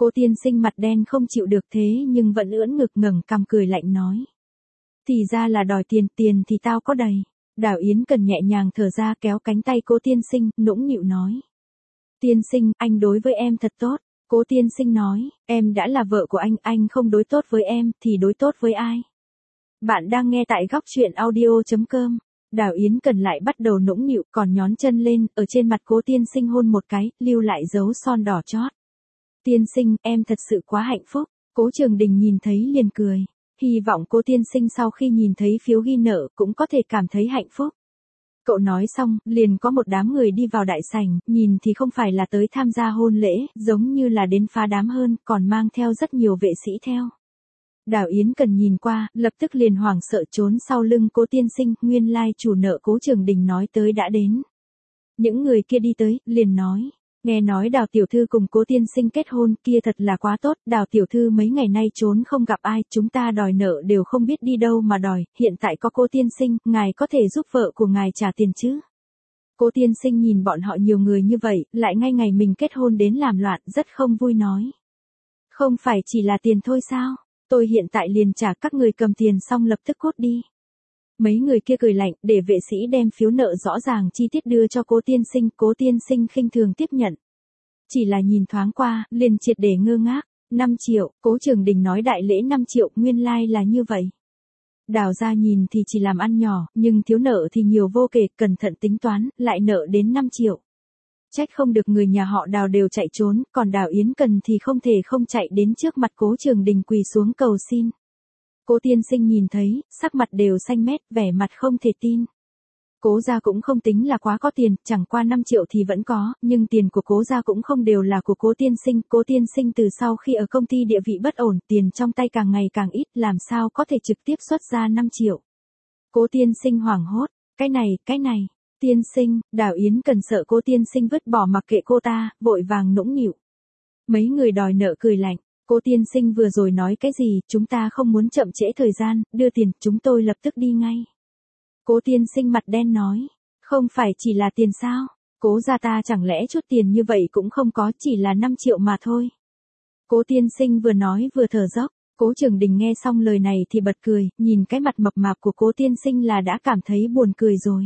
Cố tiên sinh mặt đen không chịu được thế nhưng vẫn ưỡn ngực ngẩng cằm cười lạnh nói. Thì ra là đòi tiền, tiền thì tao có đầy. Đào Yến Cần nhẹ nhàng thở ra kéo cánh tay cố tiên sinh, nũng nịu nói. Tiên sinh, anh đối với em thật tốt. Cố tiên sinh nói, em đã là vợ của anh, anh không đối tốt với em, thì đối tốt với ai? Bạn đang nghe tại góc truyện audio.com. Đào Yến Cần lại bắt đầu nũng nịu, còn nhón chân lên, ở trên mặt cố tiên sinh hôn một cái, lưu lại dấu son đỏ chót. Tiên sinh, em thật sự quá hạnh phúc. Cố Trường Đình nhìn thấy liền cười. Hy vọng cố tiên sinh sau khi nhìn thấy phiếu ghi nợ cũng có thể cảm thấy hạnh phúc. Cậu nói xong, liền có một đám người đi vào đại sảnh, nhìn thì không phải là tới tham gia hôn lễ, giống như là đến phá đám hơn, còn mang theo rất nhiều vệ sĩ theo. Đào Yến Cần nhìn qua, lập tức liền hoảng sợ trốn sau lưng cố tiên sinh, nguyên lai chủ nợ Cố Trường Đình nói tới đã đến. Những người kia đi tới, liền nói. Nghe nói Đào tiểu thư cùng Cố tiên sinh kết hôn, kia thật là quá tốt, Đào tiểu thư mấy ngày nay trốn không gặp ai, chúng ta đòi nợ đều không biết đi đâu mà đòi, hiện tại có Cố tiên sinh, ngài có thể giúp vợ của ngài trả tiền chứ? Cố tiên sinh nhìn bọn họ nhiều người như vậy, lại ngay ngày mình kết hôn đến làm loạn, rất không vui nói. Không phải chỉ là tiền thôi sao? Tôi hiện tại liền trả, các người cầm tiền xong lập tức cút đi. Mấy người kia cười lạnh, để vệ sĩ đem phiếu nợ rõ ràng chi tiết đưa cho Cố tiên sinh, Cố tiên sinh khinh thường tiếp nhận. Chỉ là nhìn thoáng qua, liền triệt để ngơ ngác. năm triệu, Cố Trường Đình nói đại lễ năm triệu, nguyên lai like là như vậy. Đào ra nhìn thì chỉ làm ăn nhỏ, nhưng thiếu nợ thì nhiều vô kể, cẩn thận tính toán, lại nợ đến năm triệu. Trách không được người nhà họ Đào đều chạy trốn, còn Đào Yến Cần thì không thể không chạy đến trước mặt Cố Trường Đình quỳ xuống cầu xin. Cố tiên sinh nhìn thấy, sắc mặt đều xanh mét, vẻ mặt không thể tin. Cố gia cũng không tính là quá có tiền, chẳng qua năm triệu thì vẫn có, nhưng tiền của Cố gia cũng không đều là của Cố tiên sinh. Cố tiên sinh từ sau khi ở công ty địa vị bất ổn, tiền trong tay càng ngày càng ít, làm sao có thể trực tiếp xuất ra năm triệu. Cố tiên sinh hoảng hốt, cái này, cái này, tiên sinh, Đào Yến Cần sợ Cố tiên sinh vứt bỏ mặc kệ cô ta, vội vàng nũng nịu. Mấy người đòi nợ cười lạnh. Cố tiên sinh vừa rồi nói cái gì, chúng ta không muốn chậm trễ thời gian, đưa tiền, chúng tôi lập tức đi ngay. Cố tiên sinh mặt đen nói, không phải chỉ là tiền sao, Cố gia ta chẳng lẽ chút tiền như vậy cũng không có, chỉ là năm triệu mà thôi. Cố tiên sinh vừa nói vừa thở dốc, Cố Trường Đình nghe xong lời này thì bật cười, nhìn cái mặt mập mạp của Cố tiên sinh là đã cảm thấy buồn cười rồi.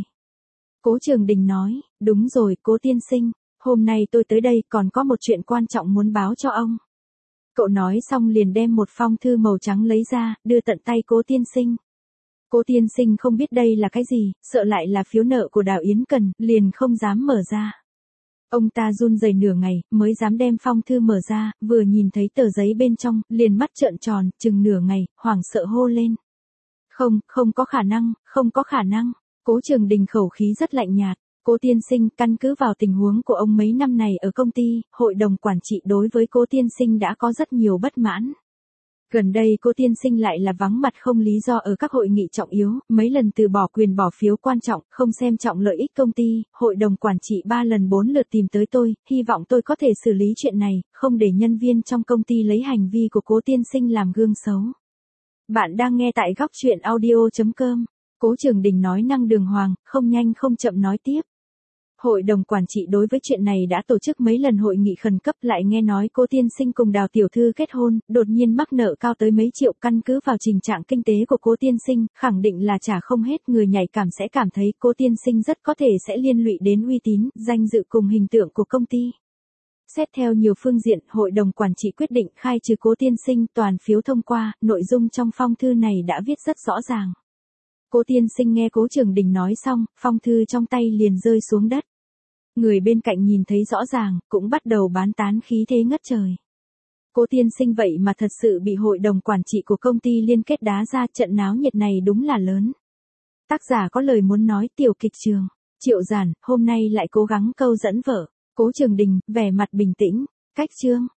Cố Trường Đình nói, đúng rồi Cố tiên sinh, hôm nay tôi tới đây còn có một chuyện quan trọng muốn báo cho ông. Cậu nói xong liền đem một phong thư màu trắng lấy ra, đưa tận tay Cố tiên sinh. Cố tiên sinh không biết đây là cái gì, sợ lại là phiếu nợ của Đào Yến Cần, liền không dám mở ra. Ông ta run rẩy nửa ngày, mới dám đem phong thư mở ra, vừa nhìn thấy tờ giấy bên trong, liền mắt trợn tròn, chừng nửa ngày, hoảng sợ hô lên. Không, không có khả năng, không có khả năng. Cố Trường Đình khẩu khí rất lạnh nhạt. Cố tiên sinh, căn cứ vào tình huống của ông mấy năm này ở công ty, hội đồng quản trị đối với Cố tiên sinh đã có rất nhiều bất mãn. Gần đây Cố tiên sinh lại là vắng mặt không lý do ở các hội nghị trọng yếu, mấy lần từ bỏ quyền bỏ phiếu quan trọng, không xem trọng lợi ích công ty, hội đồng quản trị ba lần bốn lượt tìm tới tôi, hy vọng tôi có thể xử lý chuyện này, không để nhân viên trong công ty lấy hành vi của Cố tiên sinh làm gương xấu. Bạn đang nghe tại góc truyện audio.com. Cố Trường Đình nói năng đường hoàng, không nhanh không chậm nói tiếp. Hội đồng quản trị đối với chuyện này đã tổ chức mấy lần hội nghị khẩn cấp, lại nghe nói Cố tiên sinh cùng Đào tiểu thư kết hôn, đột nhiên mắc nợ cao tới mấy triệu, căn cứ vào trình trạng kinh tế của Cố tiên sinh, khẳng định là trả không hết, người nhạy cảm sẽ cảm thấy Cố tiên sinh rất có thể sẽ liên lụy đến uy tín, danh dự cùng hình tượng của công ty. Xét theo nhiều phương diện, hội đồng quản trị quyết định khai trừ Cố tiên sinh, toàn phiếu thông qua, nội dung trong phong thư này đã viết rất rõ ràng. Cố tiên sinh nghe Cố Trường Đình nói xong, phong thư trong tay liền rơi xuống đất. Người bên cạnh nhìn thấy rõ ràng, cũng bắt đầu bán tán khí thế ngất trời. Cố tiên sinh vậy mà thật sự bị hội đồng quản trị của công ty liên kết đá ra, trận náo nhiệt này đúng là lớn. Tác giả có lời muốn nói, tiểu kịch trường. Triệu Giản, hôm nay lại cố gắng câu dẫn vợ. Cố Trường Đình, vẻ mặt bình tĩnh. Cách chương.